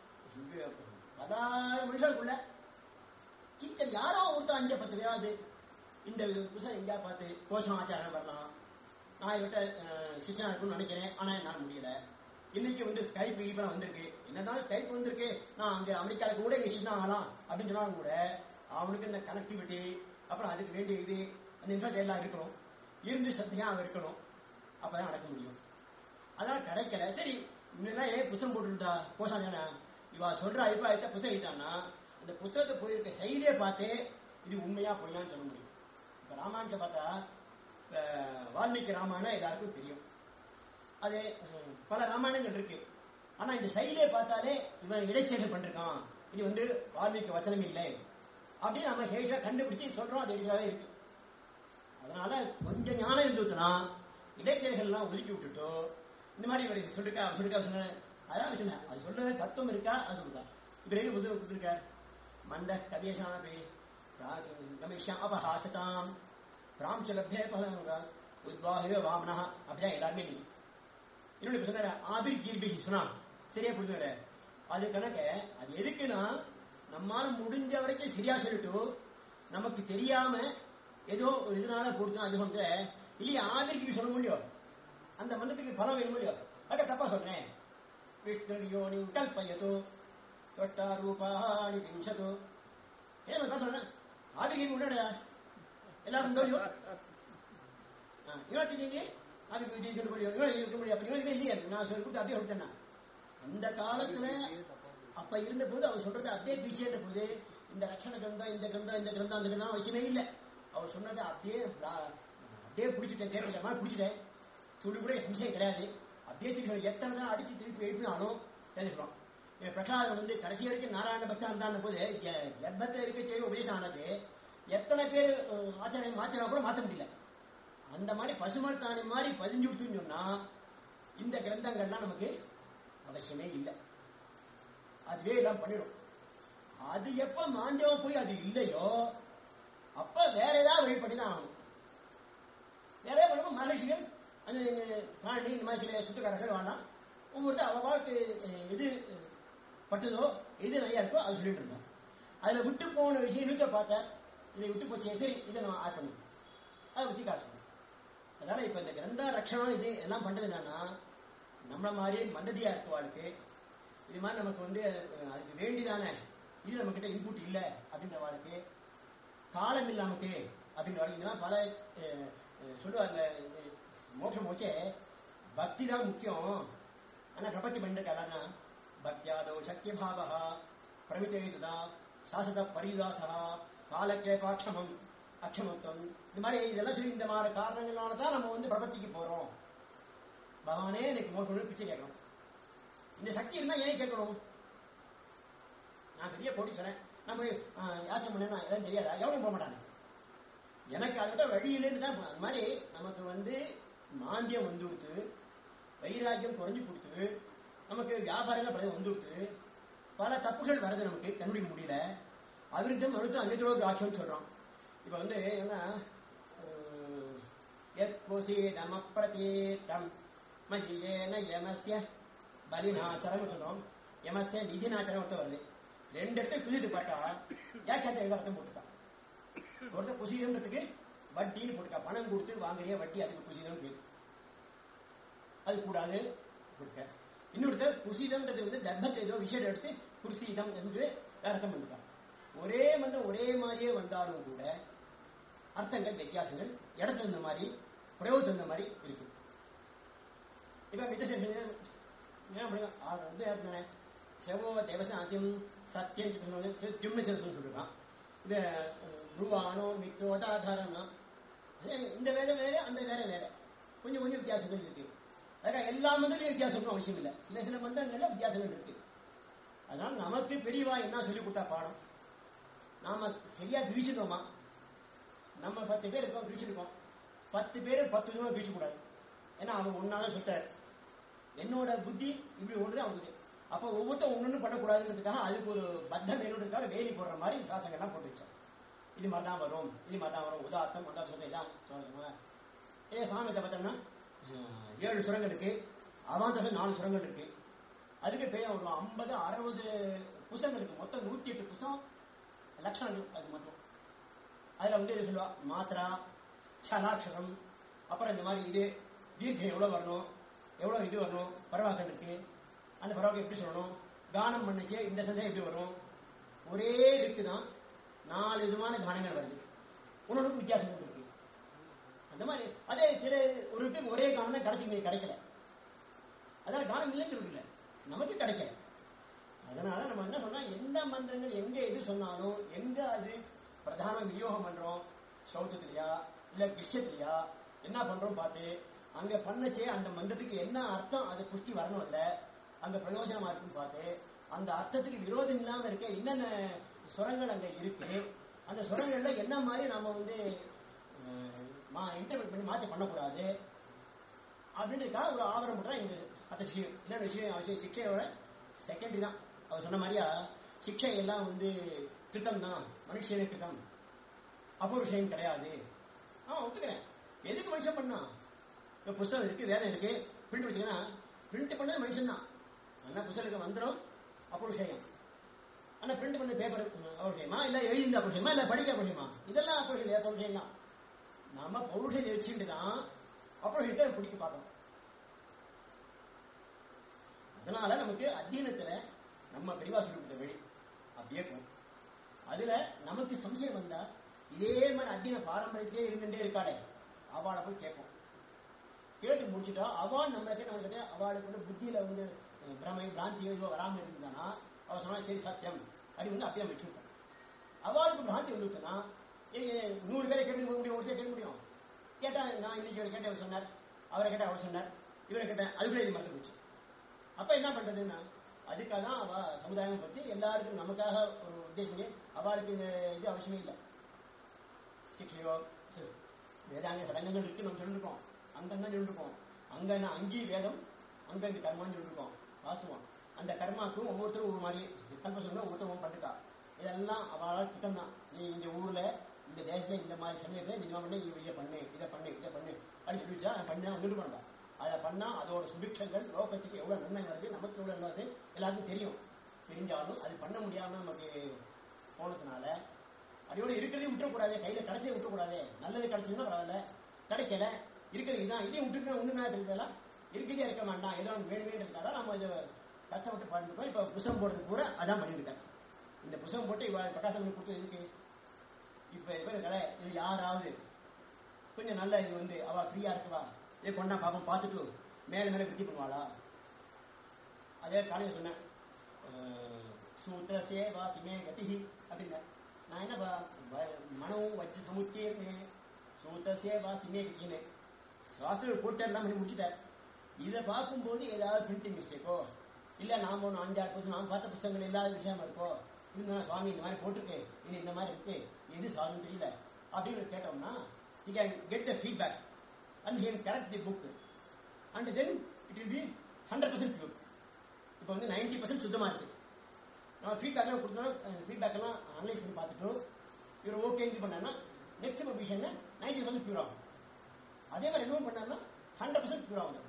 10,000 மனுஷனுக்குள்ள கிட்ட யாரோ ஒருத்தர் 5-10 பேராது இந்த புதுசா எங்கேயா பார்த்து கோஷம் ஆச்சாரம் வரலாம், நான் இவட்ட சிஷ்யனா இருக்கும்னு நினைக்கிறேன், ஆனா என்னால முடியல. இன்னைக்கு வந்து ஸ்கைப் இப்ப வந்திருக்கு, என்னதான் ஸ்கைப் வந்திருக்கு, நான் அங்க அமெரிக்கால கூட சிஷ்யனா ஆகலாம் அப்படின்னு சொன்னாலும் கூட அவனுக்கு இந்த கனெக்டிவிட்டி, அப்புறம் அதுக்கு வேண்டிய இது அந்த இன்ஃபர்ட் எல்லாம் இருக்கணும், இருந்து சத்தியா அவன் இருக்கணும், அப்பதான் நடக்க முடியும். அதான் கிடைக்கல. சரி முன்னெல்லாம் ஏன் புத்தகம் போட்டுருந்தா போசானா இவா சொல்ற அபிப்பிராயத்தை புத்தகம் எழுதிட்டான்னா அந்த புத்தகத்தை போயிருக்க செயலியே பார்த்தே இது உண்மையா பொய்யான்னு சொல்ல முடியும். இப்ப ராமாயணத்தை பார்த்தா வால்மீகி ராமாயணம் எல்லாருக்கும் தெரியும், அது பல ராமாயணங்கள் இருக்கு. ஆனா இந்த செயலியை பார்த்தாலே இவன் இடைச்செயல் பண்ணிருக்கான், இது வந்து வால்மீகி வச்சனம் இல்லை அப்படின்னு நம்ம சேஷா கண்டுபிடிச்சு சொல்றோம், அது எடிசாவே இருக்கு. அதனால கொஞ்சம் ஞானம் இருந்துச்சுன்னா இடைச்செயல்கள்லாம் ஒதுக்கி விட்டுட்டோ இந்த மாதிரி இவர் சொல்லிருக்கா சொல்லிருக்கா சொன்ன அதான் சொன்னேன், அது சொல்றது தத்துவம் இருக்கா அது சொல்லுங்க. இவர் எது புத்தகம் கொடுத்துருக்கார், மந்த கவியசானபி ரமேஷாம் அபஹாசதாம் ராம்சலப்தே உத்வாஹிவ வாமனா அப்படியா எல்லாருமே நீ இன்னொன்று இப்ப சொன்னார ஆபிர் கீர்பி சொன்னா சரியா புரிஞ்சுற. அது கணக்க அது எதுக்குன்னா நம்மால முடிஞ்ச வரைக்கும் சரியா சொல்லிட்டு நமக்கு தெரியாம ஏதோ இதனால கொடுத்தா அது வந்து இல்லையா ஆபிர் சொல்ல முடியும், அந்த மந்திரத்துக்கு பலம் வேணும் இல்லையோ, அத தப்பா சொல்றேன். விஷ்ணு யோனி கல்பயதோ தொட்டா ரூபாணி விம்சதோ ஏன் சொல்றேன் ஆபிர் முன்னாடி எல்லாரும் தெரியும் இருபத்தி அதுக்கு சொல்ல முடியும் இருக்க முடியும் அப்படி இல்லையா நான் சொல்லி கொடுத்து அப்படியே கொடுத்தேன்னா அந்த காலத்துல அப்ப இருந்த போது அவர் சொல்றது அப்படியே பிசின்ற போது இந்த லட்சண கிரந்தம் இந்த கிரந்தம் இந்த கிரந்தம் அந்த கிரந்தம் அவசியமே இல்லை. அவர் சொன்னதை அப்படியே அப்படியே பிடிச்சிட்டேன், கேட்க பிடிச்சிட்டேன், துளி கூட சம்சயம் கிடையாது. அப்படியே திருப்பி எத்தனை தான் அடிச்சு திருப்பி எழுப்பினாலும் தெரிஞ்சுக்கலாம். பிரகலாதன் வந்து கடைசி வரைக்கும் நாராயண பக்தா இருந்தான போது கர்ப்பத்தில் இருக்க செய்ய உபதேசம் ஆனது எத்தனை பேர் ஆச்சரியம் மாற்றினா கூட மாற்ற முடியல. அந்த மாதிரி பசுமர்த்தானி மாதிரி பதிஞ்சு விட்டுன்னு சொன்னா இந்த கிரந்தங்கள்லாம் நமக்கு அவசியமே இல்லை, அதுவே எல்லாம் பண்ணிடும். அது எப்ப மாஞ்சவன் போய் அது இல்லையோ அப்ப வேற ஏதாவது வழிபட்டு தான் ஆகணும். வேற பண்ணுவோம் மகர்ஷிகள் அது காண்டி இந்த மாதிரி சில சுத்தக்காரர்கள் வேணாம் ஒவ்வொருத்தர் அவளுக்கு எது பட்டுதோ எது நிறையா இருக்கோ அது சொல்லிட்டு இருந்தோம். அதுல விட்டு போன விஷயம் இருக்க பார்த்தா இதை விட்டு போச்சு, சரி இதை நம்ம ஆட் பண்ணுவோம், அதை பத்தி காட்டணும். அதனால இப்ப இந்த கிரந்த ரட்சணம் இது எல்லாம் பண்றது என்னன்னா நம்மள மாதிரி மந்ததியா இருக்கவாளுக்கு இது மாதிரி நமக்கு வந்து அதுக்கு வேண்டிதானே இது நம்ம கிட்ட இன்புட் இல்லை அப்படின்ற வாழ்க்கை காலம் இல்லாமக்கு அப்படின்ற வாழ்க்கை பல சொல்லுவாங்க. மோட்சம் மோச்சே பக்தி தான் முக்கியம், ஆனா பிரபத்தி பண்ணிருக்காளா பக்தியாதோ சக்கிய பாவா பிரமிதா சாசத பரிதாசா காலக்கேபாட்சமம் அக்ஷமத்துவம் இந்த மாதிரி இதெல்லாம் சொல்லி இந்த மாதிரி காரணங்களாலதான் நம்ம வந்து பிரபத்திக்கு போறோம். பகவானே எனக்கு மோட்சம் பிச்சை கேட்கணும், இந்த சக்தி இருந்தா ஏன் கேட்கணும்? நான் பெரிய கோடீஸ்வரன், நான் போய் யாசம் பண்ணேன்னா எல்லாம் தெரியாதா? எவனும் போக மாட்டாங்க. எனக்கு அதை விட வழியிலேருந்து தான் அந்த மாதிரி நமக்கு வந்து மாந்தியம் வந்து கொடுத்து வைராக்கியம் குறைஞ்சு கொடுத்து நமக்கு வியாபாரங்கள் பல வந்து கொடுத்து பல தப்புகள் வரது நமக்கு கண்டுபிடிக்க முடியல. அவிருத்தம் மருத்துவம் அங்கத்தோட ராசியம் சொல்றோம். இப்ப வந்து என்ன பிரதீர்த்தம் மஜியேன யமஸ்ய பலிநாச்சரம் சொல்றோம், யமஸ்ய நிதிநாச்சரம் ஒருத்த வருது. ரெண்டு இடத்துல குதிட்டு பார்த்தா ஏக்காத்த அர்த்தம் போட்டுட்டான். ஒருத்தர் குசிதன்றதுக்கு வட்டின்னு போட்டுக்கா, பணம் கொடுத்து வாங்குறிய வட்டி அதுக்கு குசிதம் பேரு, அது கூடாது கொடுக்க. இன்னொருத்தர் குசிதம்ன்றது வந்து தர்மத்தை ஏதோ விஷயம் எடுத்து குருசீதம் என்று அர்த்தம் பண்ணிருக்காங்க. ஒரே மந்திரம் ஒரே மாதிரியே வந்தாலும் கூட அர்த்தங்கள் வித்தியாசங்கள் இடத்துல இருந்த மாதிரி பிரயோஜனம் இருந்த மாதிரி இருக்கு. இப்ப மித்த செவோ தேவசாத்தியம் சத்தியம் சொல்லிருக்கான். இது ரூபானோ மித்தோதாதாரம்னா இந்த வேலை வேற அந்த வேற வேற கொஞ்சம் கொஞ்சம் வித்தியாசங்கள் இருக்கு. அதுக்காக எல்லா மந்திரிலும் வித்தியாசம் அவசியம் இல்லை, சில சில மந்திரங்கள்ல வித்தியாசங்கள் இருக்கு. அதனால நமக்கு பெரியவா என்ன சொல்லி கொடுத்தா பாடம் நாம சரியா பிரிச்சுட்டோமா? நம்ம 10 பேர் இருக்கோம், பிரிச்சிருக்கோம், 10 பேர் 10 விதமா பிரிச்சு கூடாது. ஏன்னா அவன் ஒன்னாதான் சுத்தாரு, என்னோட புத்தி இப்படி ஒன்று அவனுக்கு. அப்ப ஒவ்வொருத்தரும் ஒண்ணு பண்ணக்கூடாதுன்றதுக்காக அதுக்கு ஒரு பத்தம் வேணுன்றதுக்காக வேலி போடுற மாதிரி சாசங்கள்லாம் போட்டு வச்சோம். இது மாதிரி தான் வரும், இது மாதிரி தான் வரும், உதார்த்தம் அந்த சொல்ல எல்லாம் சொல்லுங்க. சாமத்தை பார்த்தோம்னா 7 சுரங்கள் இருக்கு, அவாந்தசம் 4 சுரங்கள் இருக்கு. அதுக்கு பேர் ஒரு 50 60 புத்தகங்கள் இருக்கு. மொத்தம் 108 புத்தகம் லட்சணங்கள். அது மட்டும் அதுல வந்து சொல்லுவா மாத்திரா சலாட்சரம், அப்புறம் இந்த மாதிரி இது தீர்க்கம் எவ்வளவு வரணும், எவ்வளவு இது வரணும், பரவாக்கம் இருக்கு, அந்த பரவாக்கம் எப்படி சொல்லணும், கானம் பண்ணுச்சு இந்த சந்தேகம் எப்படி வரும். ஒரே இதுக்கு தான் 4 விதமான கானங்கள் வருது, ஒன்னொன்றுக்கு வித்தியாசம் இருக்கு. அந்த மாதிரி அதே சில ஒரு ஒரே கானம் தான் கிடைக்கல, அதான் கானம் இல்லைன்னு சொல்லல, நமக்கு கிடைக்கல. அதனால நம்ம என்ன சொன்னா, எந்த மந்திரங்கள் எங்க எது சொன்னாலும் எங்க அது பிரதான விநியோகம் பண்றோம், சௌத்தத்திலையா இல்ல கிருஷ்ணத்திலையா என்ன பண்றோம் பார்த்து அங்க பண்ணச்சே அந்த மந்திரத்துக்கு என்ன அர்த்தம், அது புஷ்டி வரணும், இல்ல அங்க பிரயோஜனமா இருக்குன்னு பார்த்து அந்த அர்த்தத்துக்கு விரோதம் இல்லாம இருக்க என்னென்ன சுரங்கள் அங்க இருக்கு, அந்த சுரங்கள்ல என்ன மாதிரி நாம இன்டர்பிரட் பண்ணி மாற்றி பண்ணக்கூடாது அப்படின்றதுக்காக ஒரு ஆவரம் தான் இந்த அந்த என்ன விஷயம் அவசியம். சிக்ஷையோட செகண்டரி தான். அவர் சொன்ன மாதிரியா சிக்ஷை எல்லாம் கிருத்தம் தான், மனுஷனே கிருத்தம், அபௌருஷம் கிடையாது. ஒத்துக்கிறேன். எதுக்கு மனுஷன் பண்ணா, புத்தகம் இருக்கு, வேதம் இருக்கு, பிரிண்ட் வச்சுக்கன்னா பிரிண்ட் பண்ணது மனுஷன் தான். ஆனா புத்தகம் வந்துடும் அபௌருஷயம், ஆனா பிரிண்ட் பண்ண பேப்பர் அபௌருஷயமா, இல்ல எழுதிந்த அபௌருஷயமா, இல்ல படிக்க அபௌருஷயமா, இதெல்லாம் அபௌருஷயம் தான். நாம பௌருஷத்தை வச்சுட்டு தான் அபௌருஷத்தை பிடிக்க பார்க்கணும். அதனால நமக்கு அத்தியனத்துல நம்ம பெரியவா சொல்லிவிட்ட வழி அப்படியே போகும். அதுல நமக்கு சம்சயம் வந்தா இதே மாதிரி அத்தியன பாரம்பரியத்திலே இருந்துட்டே இருக்காளே அவளை போய் கேட்போம். கேட்டு முடிச்சுட்டா அவள் நம்மளுக்கு அவளுக்கு புத்தியில பிரமை பிராந்தியோ இதோ வராமல் இருந்தானா அவள் சொன்னா சரி சத்தியம் அப்படி அப்படியே வச்சுருப்போம். அவளுக்கு பிராந்தி வந்துச்சுன்னா 100 பேரை கேட்க முடியும், ஒரு கேட்க முடியும். கேட்டா நான் இன்னைக்கு ஒரு கேட்ட அவர் சொன்னார், அவரை கேட்ட அவர் சொன்னார், இவரை கேட்டேன், அதுக்குள்ளே இது மறந்து போச்சு. அப்ப என்ன பண்றதுன்னா அதுக்காக தான் அவ சமுதாயம் பற்றி எல்லாருக்கும் நமக்காக ஒரு உத்தேசமே, அவளுக்கு இது அவசியமே இல்லை. சிக்ஷையோ வேதாங்க சடங்குகள் இருக்கு நம்ம சொல்லிருக்கோம், அங்கதான் சொல்லிருக்கோம். அங்கன்னா அங்கி வேதம், அங்க இங்க கர்மான்னு சொல்லிருக்கோம், வாசுவோம். அந்த கர்மாக்கும் ஒவ்வொருத்தரும் ஒரு மாதிரி கல்பசங்களை ஒவ்வொருத்தரும் பண்ணிருக்கா. இதெல்லாம் அவளால் குத்தம் தான். நீ இந்த ஊர்ல இந்த தேசத்துல இந்த மாதிரி சமயத்துல நீங்க பண்ணி இதை பண்ணு இதை பண்ணு இதை பண்ணு அப்படின்னு சொல்லிச்சா பண்ணா ஒன்று பண்ணா. அதை பண்ணா அதோட சுபிக்ஷங்கள் லோகத்துக்கு எவ்வளவு நன்மை வருது, நமக்கு எவ்வளவு நல்லது எல்லாருக்கும் தெரியும். தெரிஞ்சாலும் அது பண்ண முடியாம நமக்கு போனதுனால அதோட இருக்கிறதையும் விட்டுறக்கூடாது, கையில கிடைச்சதை விட்டுக்கூடாது. நல்லது கிடைச்சதுன்னா பரவாயில்ல, கிடைக்கல இருக்கிறது இதுதான், இதையும் விட்டுட்டு ஒண்ணு நான் தெரிஞ்சதெல்லாம் இருக்கிறதே இருக்க மாட்டான், ஏதோ வேணுமே இருக்காதா நம்ம இதை கஷ்டப்பட்டு பண்ணிருக்கோம். இப்ப புத்தகம் போடுறது பூரா அதான் பண்ணிருக்கேன். இந்த புத்தகம் போட்டு இவ பிரகாசம் கொடுத்து இருக்கு. இப்ப கடை இது யாராவது கொஞ்சம் நல்ல இது அவ ஃப்ரீயா இருக்குவா, இதே கொண்டா பாப்போம் பார்த்துட்டு மேல மேல விருத்தி பண்ணுவாளா. அதே காலையில் சொன்னேன், சூத்திர சேவா சிமே கட்டி அப்படின்னா நான் என்ன மனவும் வச்சு சமுச்சேன்னு சூத்திர சேவா சிமே கட்டின்னு சாஸ்திர போட்டு எல்லாம் பண்ணி முடிச்சுட்டார். இதை பார்க்கும்போது ஏதாவது பிரிண்டிங் மிஸ்டேக்கோ இல்ல நாம 5-6 நாம் பார்த்த புத்தகங்கள் இல்லாத விஷயமா இருக்கோ, இருந்தா சுவாமி இந்த மாதிரி போட்டிருக்கு, இது இந்த மாதிரி இருக்கு, எது சாதம் தெரியல அப்படின்னு கேட்டோம்னா he can get the feedback and he can correct the book and then it will be 100% pure. இப்போ 90% சுத்தமா இருக்கு. நம்ம ஃபீட்பேக் எல்லாம் கொடுத்தோம், ஃபீட்பேக் எல்லாம் அனலைஸ் பண்ணி பார்த்துட்டு இவர் ஓகே இது பண்ணா நெக்ஸ்ட் ப்ரொவிஷன் 90% பியூர் ஆகும். அதே மாதிரி ரெண்டும் பண்ணா 100% பியூர் ஆகும்.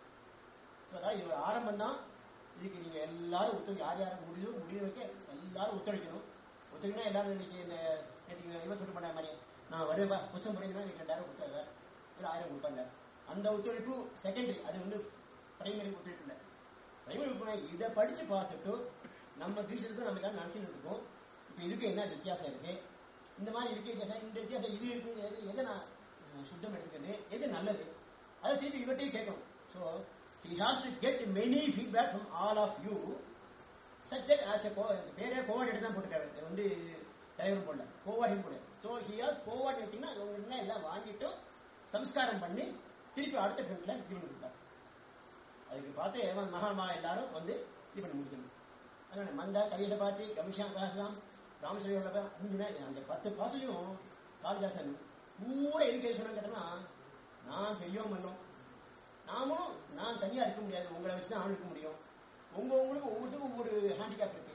அதாவது இது ஒரு ஆரம்பம் தான். இதுக்கு நீங்க எல்லாரும் ஒத்துழைக்க, யார் யாரும் முடிவு வைக்க எல்லாரும் ஒத்துழைக்கணும். ஒத்துழைக்கணும் எல்லாரும் இன்னைக்கு இவன் சொல்லிட்டு பண்ண மாதிரி நான் வருவேன் புத்தகம் படிங்கன்னா 2000 கொடுத்தாங்க, இல்லை 1000 கொடுப்பாங்க. அந்த ஒத்துழைப்பு செகண்டரி, அது பிரைமரி ஒத்துழைப்பு இல்லை. பிரைமரி ஒத்துழைப்பு இதை படிச்சு பார்த்துட்டு நம்ம டீச்சருக்கு நமக்காக நினைச்சுட்டு இருக்கோம். இப்போ இதுக்கு என்ன வித்தியாசம் இருக்கு, இந்த மாதிரி இருக்கு இந்த வித்தியாசம் இது இருக்கு, எதை நான் சுத்தம் எடுக்கிறது, எது நல்லது, அதை திருப்பி இவற்றையும் கேட்கணும். So he has to get many feedback from all of you such that as a பேரே கோஆர்டினேட் தான் போட்டுக்காரு, தலைவர் போடல கோஆர்டினேட் போட. ஸோ he has கோஆர்டினேட்டிங்னா அவங்க எல்லாம் வாங்கிட்டு சம்ஸ்காரம் பண்ணி திருப்பி அடுத்த ஃப்ரெண்ட்ல இது கொடுத்தார். அதுக்கு பார்த்து மகாமா எல்லாரும் இது பண்ணி முடிக்கணும். அதனால மந்தா கவிதை பார்த்து கமிஷா காசலாம் ராமேஸ்வரியோட அந்த 10 பாசையும் காளிதாசன் பூரா எதுக்கு சொன்ன கேட்டோம்னா, நான் பெரியவன் பண்ணோம், நாமும் நான் தனியா இருக்க முடியாது, உங்களை வச்சுதான் ஆள் இருக்க முடியும், உங்களுக்கு ஒவ்வொருத்தருக்கும் ஒவ்வொரு ஹேண்டிகேப் இருக்கு.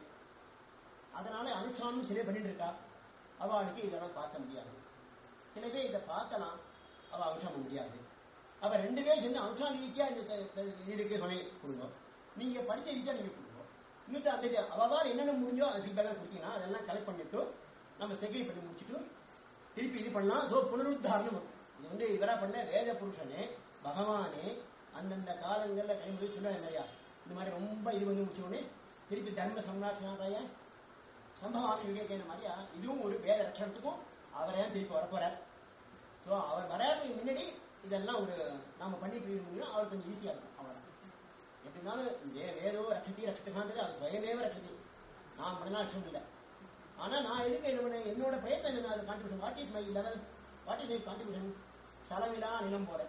அதனால அனுஷ்டானம் சரியா பண்ணிட்டு இருக்கா, அவளுக்கு இதெல்லாம் பார்க்க முடியாது. சில பேர் இதை பார்க்கலாம், அவ அனுஷ்டானம் முடியாது. அவ 2 பேரும் சேர்ந்து அனுஷ்டான ரீதியா இதுக்கு துணை கொடுங்க, நீங்க படிச்ச ரீதியா நீங்க கொடுங்க. இன்னும் அந்த அவள் என்னென்ன முடிஞ்சோ அது ஃபீட்பேக் கொடுத்தீங்கன்னா அதெல்லாம் கலெக்ட் பண்ணிட்டு நம்ம செக்ரி பண்ணி முடிச்சுட்டு திருப்பி இது பண்ணலாம். ஸோ புனருத்தாரணம் இது இவரா பண்ண வேத புருஷனே பகவானே அந்தந்த காலங்கள்ல கைமுறை சொல்லுவாங்க இல்லையா, இந்த மாதிரி ரொம்ப இது வந்து முடிச்சோடனே திருப்பி தர்ம சம்ராட்சணாதாய சம்பவாமி விவேகன மாதிரியா இதுவும் ஒரு வேத ரட்சணத்துக்கும் அவரே திருப்பி வரப்போறார். ஸோ அவர் வராதுக்கு முன்னாடி இதெல்லாம் ஒரு நாம பண்ணிட்டு இருக்கோம்னா அவர் கொஞ்சம் ஈஸியா இருக்கும். அவ்வளவுதான். எப்படினாலும் வேதோ ரட்சதி ரட்சத்துக்கான்றது அது சுயமேவ ரட்சதி, நான் பண்ணலாம் ரட்சம் இல்லை. ஆனா நான் எதுக்கு என்ன பண்ண, என்னோட பிரயத்னம் என்ன, அது contribution, what is my level, what is my contribution, செலவிலா நிலம் போல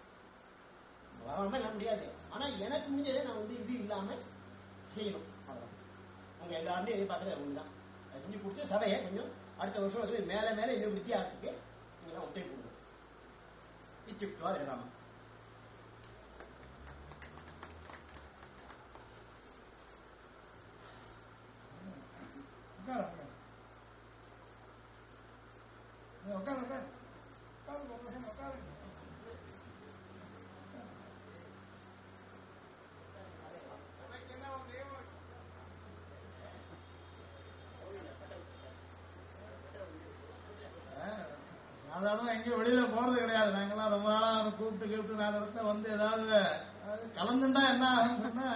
என்ன முடியாது. ஆனா எனக்கு முடிஞ்சதை நான் வந்து இது இல்லாம செய்யணும். அவ்வளவுதான். உங்க எல்லாருமே எதிர்பார்க்கறது ஒண்ணுதான். அதை செஞ்சு கொடுத்து சபையை கொஞ்சம் அடுத்த வருஷம் வந்து மேல மேல இது வித்தியாசத்துக்கு நீங்க ஒத்துழைப்பு கொடுங்க. இச்சுக்துவா ராம சாதாரணமா எங்கேயும் வெளியில போறது கிடையாது. நாங்கெல்லாம் ரொம்ப நாளா கூப்பிட்டு நாங்க வந்து ஏதாவது கலந்துட்டா என்ன ஆகும்னா,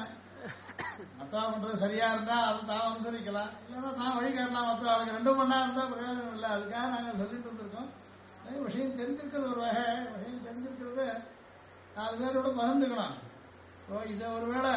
மத்தவா பண்றது சரியா இருந்தா அதை தான் அனுசரிக்கலாம், இல்லைன்னா தான் வழிகாட்டலாம். மற்றவங்களுக்கு 2 மணி நேரம் இருந்தா பிரயோஜனம் இல்லை. அதுக்காக நாங்கள் சொல்லிட்டு இருந்திருக்கோம். விஷயம் தெரிஞ்சிருக்கிறது ஒரு வகை, விஷயம் தெரிஞ்சிருக்கிறது 4 பேரோட பகிர்ந்துக்கணும். இப்போ இதை ஒருவேளை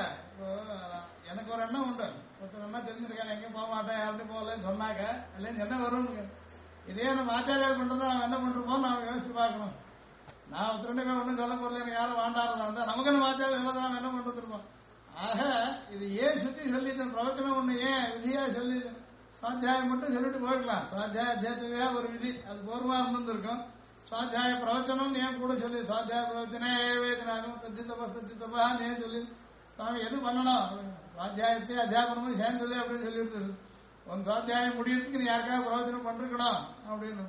எனக்கு ஒரு எண்ணம் உண்டு, ஒருத்தர் என்ன தெரிஞ்சிருக்கேன், எங்கேயும் போக மாட்டேன் யார்கிட்டையும் போகலன்னு சொன்னாக்க இல்லைன்னு என்ன வரும்னு, இதே நம்ம ஆச்சாரியார் பண்றதா நம்ம என்ன பண்றோமோ நாம யோசிச்சு பார்க்கணும். நான் ஒருத்தருடைய ஒன்றும் சொல்ல போறது எனக்கு யாரும் வேண்டாறதா இருந்தா நமக்கு நம்ம ஆச்சாரியம் சொல்லதான் நம்ம என்ன பண்றது இருப்போம். ஆக இது ஏன் சுத்தி சொல்லி பிரவச்சனம் ஒண்ணு ஏன் விதியா சொல்லி சுவாத்தியாயம் மட்டும் சொல்லிட்டு போயிடலாம். சுவாத்தியாய அத்தியாயத்துக்கா ஒரு விதி அது போர்வா இருந்திருக்கும். சுவாத்தியாய பிரவச்சனம் ஏன் கூட சொல்லி சுவாத்தியாய பிரவச்சனே வேதனாகும் தத்தித்தப்பா ஏன் சொல்லி நாம எது பண்ணணும், சுவாத்தியாயத்தை அத்தியாபனமும் சேர்ந்தது அப்படின்னு சொல்லிட்டு உன் சுவாத்தியாயம் முடியறதுக்கு நீ யாருக்காக பிரவச்சனம் பண்ணிருக்கணும் அப்படின்னு.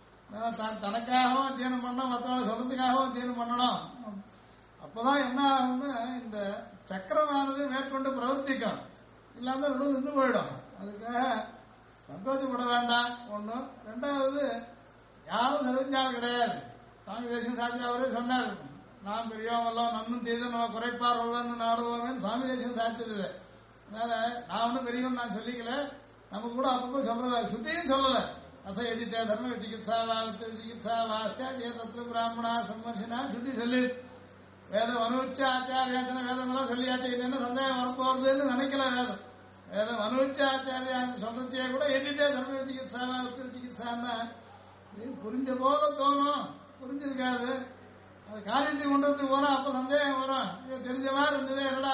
தனக்காகவும் அத்தியனம் பண்ணணும், மற்றவங்க சொல்றதுக்காகவும் அத்தியனம் பண்ணணும். அப்பதான் என்ன ஆகும்னு இந்த சக்கரமானது மேற்கொண்டு பிரவர்த்திக்கும், இல்லாம நின்று போயிடும். அதுக்காக சந்தோஷப்பட வேண்டாம். ஒண்ணு. 2வது யாரும் தெரிஞ்சாலும் கிடையாது. சாமி தேசியம் சாட்சி அவரே சொன்னார், நாம் பெரியவங்களோ நன்னும் தீது நம்ம குறைப்பார்கள்னு நாடுவோமே சுவாமி தேசியம் சாட்சியது. அதனால நான் ஒன்னும் பெரியவன் நான் சொல்லிக்கல, நம்ம கூட அப்பப்போ சொல்றத சுத்தியும் சொல்லல. அச எதித்தே தர்ம சிகித்சாவா சிகித்சாவா தத்துவ பிராமணா சம்மர்சினா சுத்தி சொல்லி வேதம் அனுபவிச்ச ஆச்சாரியாச்சன வேதங்களாம் சொல்லியாச்சு. இது என்ன சந்தேகம் வரப்போறதுன்னு நினைக்கல. வேதம் அனுபவிச்ச ஆச்சாரியா சொல்றச்சே கூட எதித்தே தர்ம சிகித்சாவா சிகித்சான்னா புரிஞ்ச போல தோணும், புரிஞ்சிருக்காது. அது காரியத்தை கொண்டு வந்து போனா அப்ப சந்தேகம் வரும். தெரிஞ்ச மாதிரி இருந்தது என்னடா.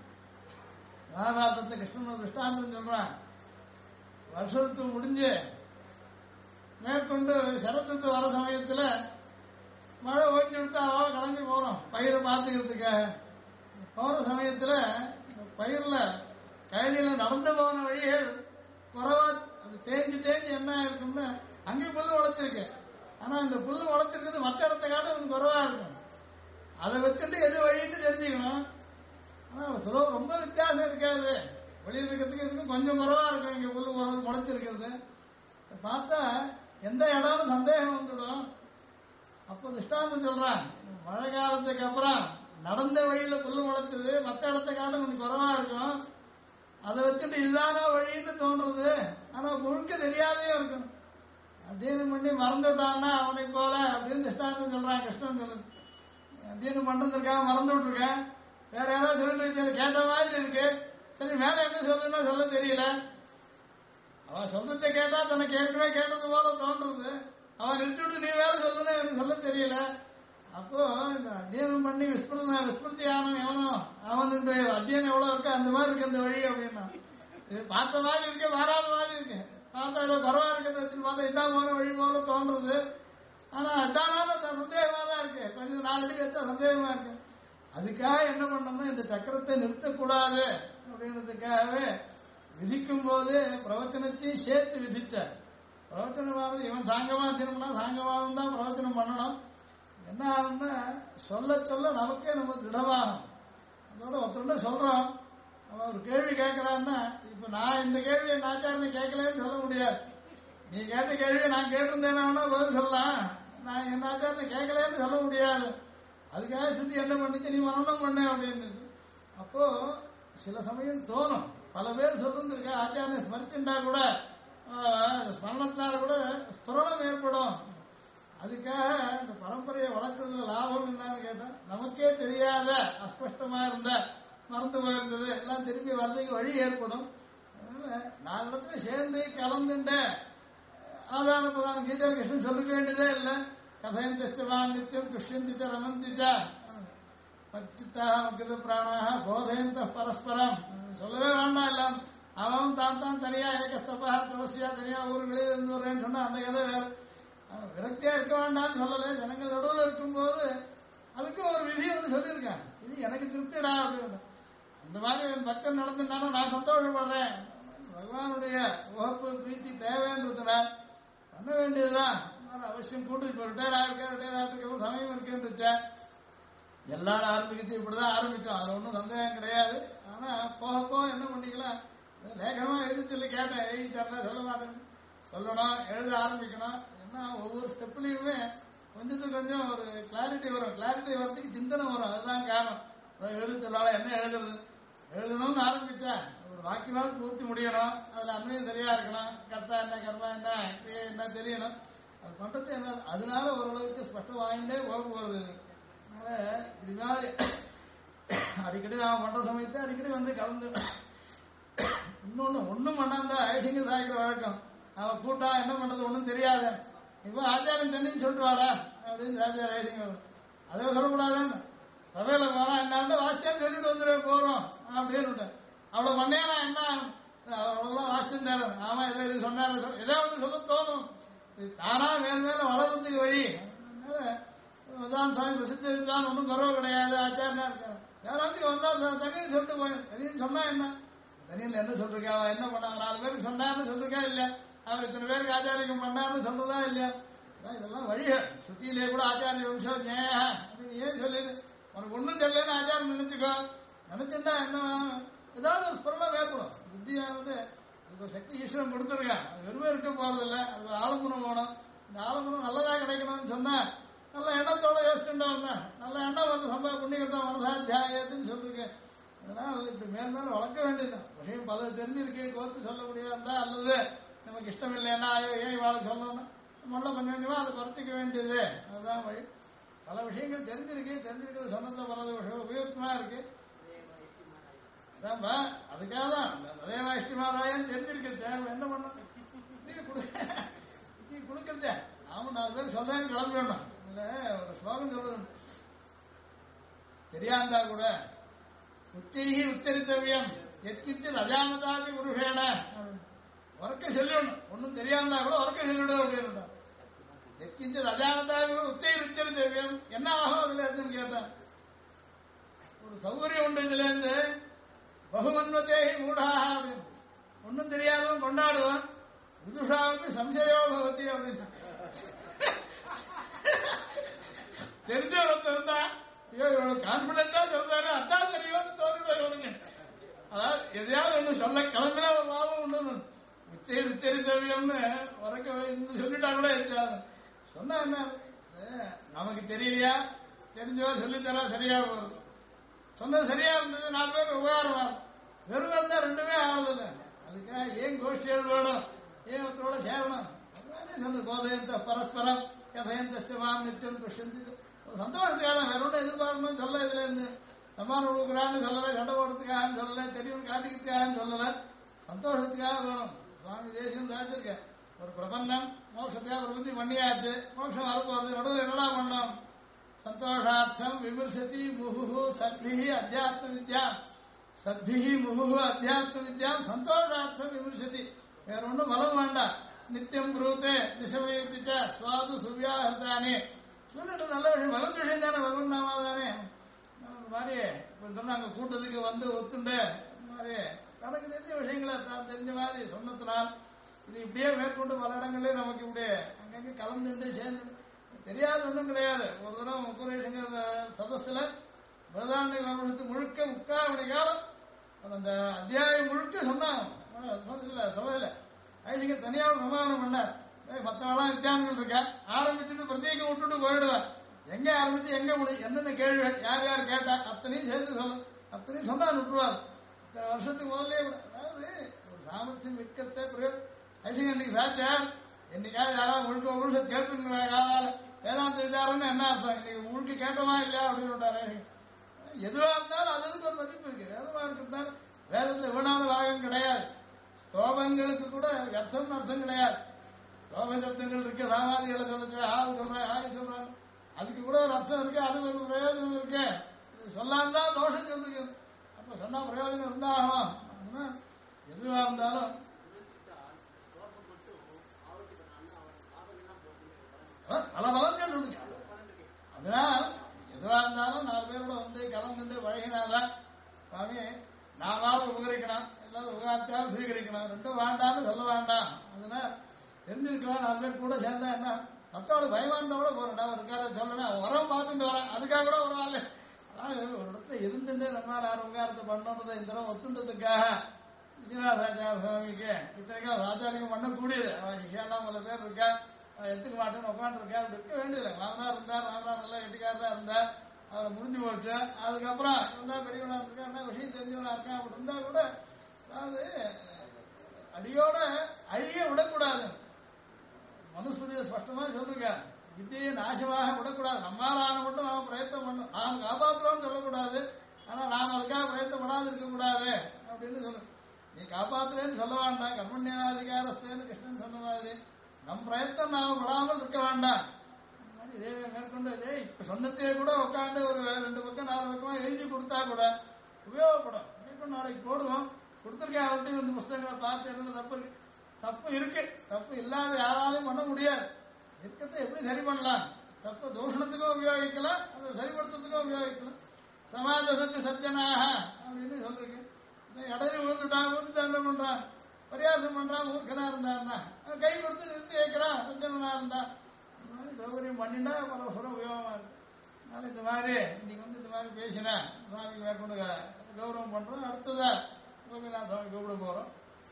மகாபாரதத்தை கிருஷ்ணன் திருஷ்டாந்தம் சொல்றான். வருஷத்து முடிஞ்சு மேற்கொண்டு சரத்துக்கு வர சமயத்துல மழை ஓய்ஞ்சு எடுத்து அவ்வளோ கிளம்பி போறோம் பயிரை பார்த்துக்கிறதுக்காக. போற சமயத்துல பயிர்ல கழனியில நடந்து போன வழிகள் குறைவா அது தேஞ்சு என்ன இருக்கும்னு அங்கே புல்லு வளர்த்திருக்கு. ஆனா இந்த புல்லு வளர்த்திருக்கிறது மற்ற இடத்த காட்ட கொஞ்சம் குறைவா இருக்கும். அதை வச்சுட்டு எது வழின்னு தெரிஞ்சுக்கணும். ஆனா சுலபம் ரொம்ப வித்தியாசம் இருக்காது. வெளியில் இருக்கிறதுக்கு இதுக்கும் கொஞ்சம் குறைவா இருக்கும். இங்க புல்லு முளைச்சிருக்கிறது பார்த்தா எந்த இடம் சந்தேகம் வந்துடும். அப்போ திஷ்டாந்தம் சொல்றான், மழை காலத்துக்கு அப்புறம் நடந்த வழியில புல்லு முளைச்சது மற்ற இடத்த காட்ட கொஞ்சம் குறைவா இருக்கும். அதை வச்சுட்டு இதுதானா வழின்னு தோன்றது. ஆனா முழுக்க தெரியாதே இருக்கும். அத்தியனம் பண்ணி மறந்துட்டான்னா அவனை போல அப்படின்னு திஷ்டாந்தம் சொல்றான். கிருஷ்ணன் சொல்லு அத்தியனம் பண்றதுக்காக மறந்து விட்டுருக்கேன். வேற யாராவது சொல்லிட்டு கேட்ட மாதிரி இருக்கு. சரி மேல என்ன சொல்லுன்னா சொல்ல தெரியல. அவன் சொல்றதை கேட்டா தனக்கு ஏற்கனவே கேட்டது போல தோன்றது. அவன் நிறுத்திவிட்டு நீ வேலை சொல்லுன்னு எனக்கு சொல்ல தெரியல. அப்போ இந்த அத்தியனம் பண்ணி விஸ்மிருதி ஆனவன் எவனோ அவனுடைய அத்தியனம் எவ்வளவு இருக்கு அந்த மாதிரி இருக்கு அந்த வழி அப்படின்னா. இது பார்த்த மாதிரி இருக்கு, மாறாத மாதிரி இருக்கு. பார்த்தா ஏதோ குறவா இருக்கிறத வச்சு பார்த்தா இதான் போன வழி போல தோன்றது. ஆனா அதானாலும் சந்தேகமா தான் இருக்கு. கொஞ்சம் 4 அடி வச்சா சந்தேகமா இருக்கு. அதுக்காக என்ன பண்ணோம்னா இந்த சக்கரத்தை நிறுத்தக்கூடாது அப்படின்றதுக்காகவே விதிக்கும் போது பிரவச்சனத்தையும் சேர்த்து விதிச்சார். பிரவச்சனமானது இவன் சாங்கமா திரும்பினா சாங்கமாவும் தான் பிரவச்சனம் பண்ணணும். என்ன ஆகும்னா சொல்ல சொல்ல நமக்கே நம்ம திடமாகும். அதோட ஒருத்தருட சொல்றோம், அவன் ஒரு கேள்வி கேட்கிறான்னா இப்ப நான் இந்த கேள்வியை நாச்சாரனை கேட்கலன்னு சொல்ல முடியாது. நீ கேட்ட கேள்வியை நான் கேட்டிருந்தேன்னா பதில் சொல்லலாம். நான் என் ஆச்சாரனை கேட்கலன்னு சொல்ல முடியாது. அதுக்காக சுத்தி என்ன பண்ணிச்சு நீ மரணம் பண்ண அப்படின்னு. அப்போ சில சமயம் தோணும், பல பேர் சொல்லிருக்கா ஆச்சாரிய ஸ்மரிச்சுட்டா கூட ஸ்மரணத்தினால கூட ஸ்புரணம் ஏற்படும். அதுக்காக இந்த பரம்பரையை வளர்க்கறதுல லாபம் என்னன்னு கேட்டா, நமக்கே தெரியாத அஸ்பஷ்டமா இருந்த மறந்து போயிருந்தது எல்லாம் திரும்பி வர்றதுக்கு வழி ஏற்படும். அதனால நாலு இடத்துல சேர்ந்து கலந்துட்ட ஆதான பிரதான கீதா கிருஷ்ணன் சொல்லிக்க வேண்டியதே இல்லை. கசயந்திச்சவான் நித்தியம் துஷ்யந்திச்ச ரமந்திச்சா பச்சித்தா மக்கித பிராணாக போதயந்த பரஸ்பரம் சொல்லவே வேண்டாம். எல்லாம் அவன் தான் தான் தனியா ஏகஸ்தபா தவசியா தனியா ஊர்களில் இருந்து வரேன்னு சொன்னா அந்த கதை வேற. விரக்தியா இருக்க வேண்டாம்னு சொல்லலை. ஜனங்கள் நடுவில் இருக்கும்போது அதுக்கு ஒரு விதி ஒன்று சொல்லியிருக்காங்க, இது எனக்கு திருப்திடா அப்படின்னு. அந்த மாதிரி என் பக்தன் நடந்துட்டாலும் நான் சந்தோஷப்படுறேன். பகவானுடைய உகப்பு பிரீத்தி தேவைன்றதுனால் பண்ண வேண்டியதுதான். அவசியம் கூட்டு இப்போ ரிட்டையர் ஆகிறதுக்கு சமயம் இருக்குன்னு எல்லாரும் ஆரம்பிக்கிறது இப்படிதான் ஆரம்பிச்சோம். அது ஒன்றும் சந்தேகம் கிடையாது. ஆனா போக போக என்ன பண்ணிக்கலாம், லேகமா எழுதி சொல்லி கேட்டேன், எழுதி தரல சொல்ல மாட்டேன், சொல்லணும் எழுத ஆரம்பிக்கணும். ஏன்னா ஒவ்வொரு ஸ்டெப்லையுமே கொஞ்சத்துக்கு கொஞ்சம் ஒரு கிளாரிட்டி வரும். கிளாரிட்டி வரதுக்கு சிந்தனை வரும். அதுதான் காரணம். எழுத சொல்லால என்ன எழுதுறது, எழுதணும்னு ஆரம்பிச்சா ஒரு வாக்கினால் பூர்த்தி முடியணும். அதுல அன்மையும் சரியா இருக்கணும். கர்த்தா என்ன கர்மா என்ன என்ன தெரியணும். அது பண்றது என்ன, அதனால ஓரளவுக்கு ஸ்பஷ்டம் வாங்கிட்டே போக போகுது. அதனால இது மாதிரி அடிக்கடி நான் பண்ற சமயத்தை அடிக்கடி வந்து கலந்து இன்னொன்னு ஒண்ணும் பண்ணாந்தா ஐசிங்க சாய்க்கிற வழக்கம். அவன் கூட்டா என்ன பண்றது ஒண்ணும் தெரியாத இப்போ ஆச்சாரம் தண்ணின்னு சொல்லிட்டு வாடா அப்படின்னு ராஜா ஐசிங்க அதை சொல்லக்கூடாதுன்னு சபையில போனா என்ன வாசிச்சான்னு சொல்லிட்டு வந்துடுவே போறோம் அப்படின்னு. அவ்வளவு பண்ணேனா என்ன அவ்வளவுதான் வாசிச்சும் தரேன். ஆமா ஏதோ இது சொன்னாரு ஏதோ ஒன்று சொல்ல தோணும். தானா மேல் மேல வளர்றதுக்கு வழி. அதான் சாமி பிரசித்தி இருக்கான்னு ஒன்றும் குறவு கிடையாது. ஆச்சாரியா இருக்காரு யாராச்சும் வந்தா தனியில் சொல்லிட்டு போய் தனியில் சொன்னா என்ன, தனியில் என்ன சொல்லிருக்கா, அவன் என்ன பண்ணாங்க 4 பேருக்கு சொன்னான்னு சொல்லிருக்கா இல்லையா, அவர் இத்தனை பேருக்கு ஆச்சாரியம் பண்ணாருன்னு சொல்றதா இல்லையா. இதெல்லாம் வழி. சுத்தியிலே கூட ஆச்சாரிய வம்சம் ஜெயா அப்படின்னு ஏன் சொல்லிடு, உனக்கு ஒன்றும் தெரியலன்னு ஆச்சாரம் நினைச்சுக்கோ. நினைச்சுட்டா என்ன ஏதாவது ஒரு ஸ்புரணம் ஏற்படும். புத்தியானது இப்போ சக்தி ஈஸ்வரன் கொடுத்துருக்கான். அது வெறுமே இருக்க போறதில்லை. அது ஒரு ஆலம்பனம் வேணும். இந்த ஆலம்பனம் நல்லதா கிடைக்கணும்னு சொன்னா நல்ல எண்ணத்தோட யோசிச்சுட்டா வந்தேன். நல்ல எண்ணம் வந்து சம்பவ புண்ணியத்தை மனசாத்தியாயத்துன்னு சொல்லிருக்கேன். அதனால இப்படி மேல் மேலும் வளர்க்க வேண்டியதுதான். விஷயம் பல தெரிஞ்சிருக்கு கோர்த்து சொல்லக்கூடியதா இருந்தா அல்லது நமக்கு இஷ்டம் இல்லைன்னா ஏன் வாழ சொல்லணும்னா முதல்ல கொஞ்சம் கொஞ்சமா அதை குறைச்சிக்க வேண்டியது. அதுதான் வழி. பல விஷயங்கள் தெரிஞ்சிருக்கிறது சொன்னதை பல விஷயம் உபயோகமா இருக்கு. அதான்பா அதுக்காக தான் அதே இஷ்டமாதாயம் தெரிஞ்சிருக்கு. தேவை என்ன பண்ண கொடுக்கறதே அவன் 4 பேர் சொல்றேன்னு கிளம்பிடணும். இல்ல ஒரு ஸ்லோகம் சொல்லணும், தெரியாந்தா கூட உச்சைகி உச்சரித்தவியம் எத்கிச்சு அஜானதாகி புருஷேன உறக்க சொல்லணும். ஒன்னும் தெரியாந்தா கூட உறக்க சொல்லிவிடும் அப்படின்னு. எத்கிச்சு அஜானதாகி உச்சைகி உச்சரித்தவியம் என்ன ஆகும் அதுல இருந்துன்னு கேட்டான். ஒரு சௌகரியம் உண்டு இதுல இருந்து பகுமன்வத்தேகி மூடாக அப்படின்னு. ஒன்னும் தெரியாதவன் கொண்டாடுவான். விதுஷாவுக்கு சம்சயோ பவதி அப்படின்னு தெரிஞ்ச ஒருத்தர் இருந்தா கான்பிடண்டா சொல்றாரு அதான் தெரியும் தோல்வி. அதாவது எதையாவது ஒண்ணு சொல்ல கிளம்பினா ஒரு லாபம் உண்டு. உச்சரித்தவியம்னு உறக்க சொல்லிட்டா கூட இருக்காது. சொன்னா என்ன நமக்கு தெரியலையா, தெரிஞ்சவா சொல்லித்தரா சரியா போகுது. சொன்னது சரியா இருந்தது 4 பேர் உபகாரமா வெறும் இருந்தா 2மே ஆகுது. அதுக்காக ஏன் கோஷ்டிகள் வேணும், ஏன் ஒருத்தரோட சேரணும். சொன்ன கோதயந்த பரஸ்பரம் கதையந்தமாம் நித்தியம் துஷ்யந்தி சந்தோஷத்துக்காக வேற ஒன்றும் எதிர்பார்க்கணும்னு சொல்ல. இதுல இருந்து சமான கொடுக்குறான்னு சொல்லலை, சண்டை போடுறதுக்காக சொல்லலை, தெரியும் காட்டிக்கிறதுக்காக சொல்லலை, சந்தோஷத்துக்காக வேணும். சுவாமி தேசியம் சாதிச்சிருக்க ஒரு பிரபந்தம் மோட்சத்துக்காக பிரபந்தி பண்ணியாச்சு. மோட்சம் வரப்போறது நடுவில் என்னடா பண்ணோம், சந்தோஷார்த்தம் விமர்சதி முகு சத்பிஹி அத்தியாத்ம வித்யா சத்பிஹி முகு அத்தியாத்ம வித்யா சந்தோஷார்த்தம் விமர்சதி வேற ஒன்றும் பலம் வேண்டாம். நித்தியம் குருத்தே நிசமயுத்திச்ச சுவாது சுவியாஹர்தானே சொல்லிட்டு நல்ல விஷயம் பகவத் விஷயம் தானே, பகவன் நாமா தானே. இந்த மாதிரி சொன்னாங்க கூட்டத்துக்கு வந்து ஒத்துண்டு இந்த மாதிரி தனக்கு தெரிஞ்ச விஷயங்களை தான் தெரிஞ்ச மாதிரி சொன்னதுனால் இது இப்படியே மேற்கொண்டு பல இடங்களே நமக்கு இப்படியே அங்கங்கே கலந்துட்டு சேர்ந்து தெரியாது ஒன்றும் கிடையாது. ஒரு தடவை முக்குரேஷங்கிற சதஸ்ல பிரதான வருஷத்துக்கு முழுக்க 3/4 மணி காலம் அந்த அத்தியாயம் முழுக்க சொன்னாங்க சபையில. ஐசிங்க தனியாக சமாதானம் பண்ணார். மற்றவெல்லாம் வித்தியாசங்கள் இருக்க ஆரம்பிச்சுட்டு பிரத்யேகம் விட்டுட்டு போயிடுவேன். எங்க ஆரம்பிச்சு எங்க முடியும், என்னென்ன கேள்விகள் யார் யார் கேட்டா அத்தனையும் சேர்த்து சொல்லும். அத்தனையும் சொன்னா விட்டுருவார். இத்தனை வருஷத்துக்கு முதல்ல அதாவது ஒரு சாமர்த்தியம் விற்கத்தை ஐசிங்க இன்னைக்கு சாச்சார் என்னைக்காவது யாராவது முழுக்க கேட்டுங்களா காதால வேதாந்த விசாரம்னு என்ன அர்த்தம், இன்னைக்கு முழுக்க கேட்டோமா இல்லையா அப்படின்னு விட்டாரு. எதுவா இருந்தாலும் அதுக்கு ஒரு மதிப்பு இருக்கு. வேதமா இருக்கிறதால வேதத்துல வீணான பாகம் கிடையாது. ஸ்லோகங்களுக்கு கூட அர்த்தம் கிடையாது. ஸ்லோக சப்தங்கள் இருக்கு, சாமாதிகளை சொல்லுங்க, ஆள் சொல்றாங்க, ஆள் சொல்றாங்க, அதுக்கு கூட ஒரு அர்த்தம் இருக்கு, அதுக்கு ஒரு பிரயோஜனம் இருக்கு. சொல்லாந்தா தோஷம் சொல்லுங்க, அப்ப சொன்னா பிரயோஜனம் இருந்தாகணும். எதுவா இருந்தாலும் பல பலன்கள் சொல்லுங்க. அதனால் எதுவா இருந்தாலும் 4 பேரோட வந்து கலந்து பழகினாதான் சுவாமி நாமாவது உபகரிக்கணும், எல்லாரும் உபகாரத்தாலும் சுவீகரிக்கணும், ரெண்டும் வேண்டாம்னு சொல்ல வேண்டாம். அதனால் தெரிஞ்சிருக்கலாம். 4 பேர் கூட சேர்ந்தா என்ன மற்றவளுக்கு பயமானதோட போறேன், நான் இருக்கார சொல்லணும், உரம் பார்த்துட்டு வரேன், அதுக்காக கூட ஒரு ஆள் அதாவது ஒரு இடத்துல இருந்துட்டு நம்மளால யாரும் உபகாரத்தை பண்ணணுன்றதை இந்த தரம் ஒத்துன்றதுக்காக விஜயநாதாச்சார சுவாமிக்கு இத்தனைக்கும் ஆச்சாரியம் பண்ணக்கூடியது. அவன் விஷயம்லாம் பல பேர் இருக்கா, எடுத்துக்க மாட்டேன்னு உட்காந்துருக்கா, அப்படி இருக்க வேண்டியதில்லை. மாமனார் இருந்தார், மாமனார் நல்லா கெட்டிக்காரதான் இருந்தார், அவரை முடிஞ்சு போச்சு. அதுக்கப்புறம் இருந்தா பெரியவனா இருக்கா, என்ன விஷயம் தெரிஞ்சவனா இருக்கான், அப்படி இருந்தா கூட அதாவது அடியோட அழிய விடக்கூடாது. மனுஸ்மிருதியை ஸ்பஷ்டமா சொல்லுங்க, வித்தியை நாசமாக விடக்கூடாது. நம்மளால மட்டும் நாம பிரயத்தனம் பண்ணணும், நாம் காப்பாற்றுறோம்னு சொல்லக்கூடாது, ஆனா நாம் அதுக்காக பிரயத்தப்படாது இருக்கக்கூடாது அப்படின்னு சொல்லு. நீ காப்பாத்துறேன்னு சொல்ல வேண்டாம், கர்மண்யாதிகாரஸ்தேன்னு கிருஷ்ணன் சொன்ன மாதிரி நம் பிரயத்தனம் நாம படாமல் இருக்க வேண்டாம். இதே மேற்கொண்டு இதே இப்ப சொன்னத்தையே கூட உட்காந்து ஒரு 2 பக்கம் 4 பக்கமா எழுதி கொடுத்தா கூட உபயோகப்படும். மேற்கொண்டு நாளைக்கு போடுவோம், கொடுத்துருக்கேன் அவர்கிட்ட இந்த புஸ்தகங்களை பார்த்து என்ன தப்பு இருக்கு, தப்பு இல்லாத யாராலையும் பண்ண முடியாது. இருக்கத்தை எப்படி சரி பண்ணலாம், தப்பு தூஷணத்துக்கும் உபயோகிக்கலாம், அதை சரிப்படுத்துறதுக்கும் உபயோகிக்கலாம். சமாஜசத்து சஜ்ஜனாக அப்படின்னு சொல்லிருக்கு. இடறி விழுந்துட்டு என்ன பண்றான், பரியாசம் பண்றான், மூர்க்கனா இருந்தாருன்னா கை கொடுத்து நிறுத்தி வைக்கிறான், சஜ்ஜனா இருந்தா. இந்த மாதிரி சௌகரியம் பண்ணிட்டா பரவசரம் உபயோகமா இருக்கு. அதனால இந்த மாதிரி இன்னைக்கு வந்து இந்த மாதிரி பேசினா சுவாமிக்கு மேற்கொண்டு கௌரவம் பண்றோம். அடுத்ததா கோபிநாத் சுவாமி கூப்பிட போறோம்.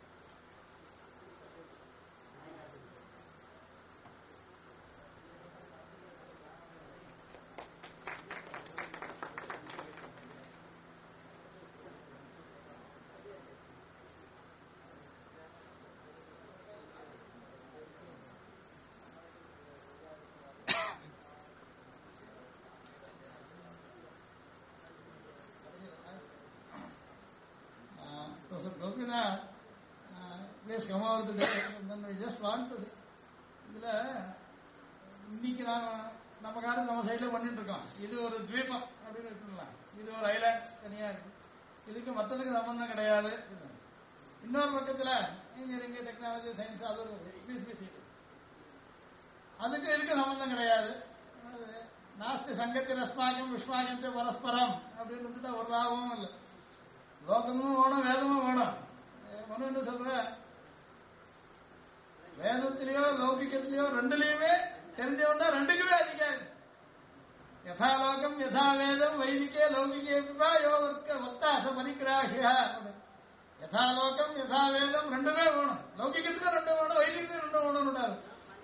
Gopinath, please come over today. Then we just want to இதுல இன்னைக்கு நம்ம காலம் நம்ம சைட்ல பண்ணிட்டு இருக்கோம். இது ஒரு தீபம் அப்படின்னு வச்சுக்கலாம், இது ஒரு ஐலாண்ட் தனியா இருக்கு, இதுக்கு மற்றதுக்கு சம்பந்தம் கிடையாது. இன்னொரு பக்கத்துல இன்ஜினியரிங், டெக்னாலஜி, சயின்ஸ், அது ஒரு பிசிபிசி, அதுக்கு இதுக்கு சம்பந்தம் கிடையாது. நாஸ்தி சங்கத்தில் அஸ்மாக்கம் விஸ்மாக்கம் பரஸ்பரம் அப்படின்னு வந்துட்டு ஒரு லாபமும் இல்லை. லோகமும் வேணும், வேதமும் வேணும். மனு என்ன சொல்ற, வேதத்திலேயோ லௌகிக்கத்திலேயோ ரெண்டுலயுமே தெரிஞ்சவன் தான் ரெண்டுக்குமே அதிகாரி. யதா லோகம் யதா வேதம் வைதிகே லௌகிகே யோக ஒத்தாச பரிகிராகியா. யதா லோகம் யதா வேதம் ரெண்டுமே வேணும், லௌகிக்கத்துக்கும் ரெண்டு வேணும், வைதிகத்துக்கும் ரெண்டு வேணும்.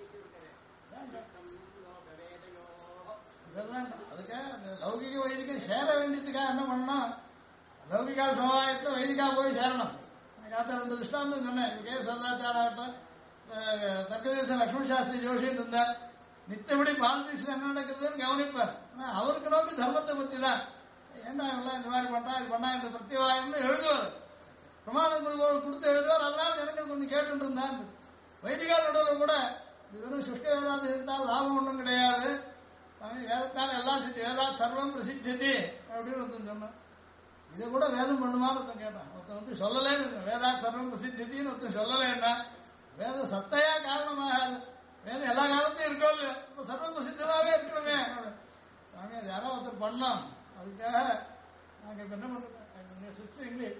அதுக்காக லௌகிக வைதிகம் சேர வேண்டியதுக்காக என்ன பண்ணணும், லௌகிகா சமுதாயத்தில் வைதிகா போய் சேரணும். காத்த 2 திருஷ்டாந்தம் சொன்னேன். கே சதாச்சாராகட்டும், தர்க்கதேச லட்சுமி சாஸ்திரி ஜோஷின்னு இருந்தார், நித்தபடி பாலிடிக்ஸ் என்ன நடக்குதுன்னு கவனிப்பார். ஆனா அவருக்கு நோக்கி தர்மத்தை பத்தி தான், ஏன்னா இவெல்லாம் இந்த மாதிரி பண்றா, இது பண்ணா, இந்த பிரத்திவாயம்னு எழுதுவார், பிரமாணங்கள் கொடுத்து எழுதுவார். அதனால ஜனங்கள் கொஞ்சம் கேட்டு இருந்தான். வைதிகால் நடுவில் கூட இது வெறும் சுஷ்க வேதாந்தம் இருந்தால் லாபம் ஒன்றும் கிடையாது, வேதத்தால் எல்லாம் சித்தி, வேதா சர்வம் பிரசித்தி அப்படின்னு ஒருத்தன் சொன்னான். இதை கூட வேதம் பண்ணுமான்னு ஒருத்தன் கேட்டான். ஒருத்தன் வந்து சொல்லலேன்னு, வேதா சர்வம் பிரசித்தின்னு ஒருத்தன் சொல்லலேன்னா வேதம் சத்தையா காரணமாகாது. வேதம் எல்லா காலத்தையும் இருக்கோ இல்லையோ, இப்போ சர்வ பிரசித்தமாகவே இருக்கணுமே. சாமி அது யாரோ ஒருத்தர் பண்ணோம், அதுக்காக நாங்கள் இப்போ என்ன பண்ணுறோம், சுற்றி English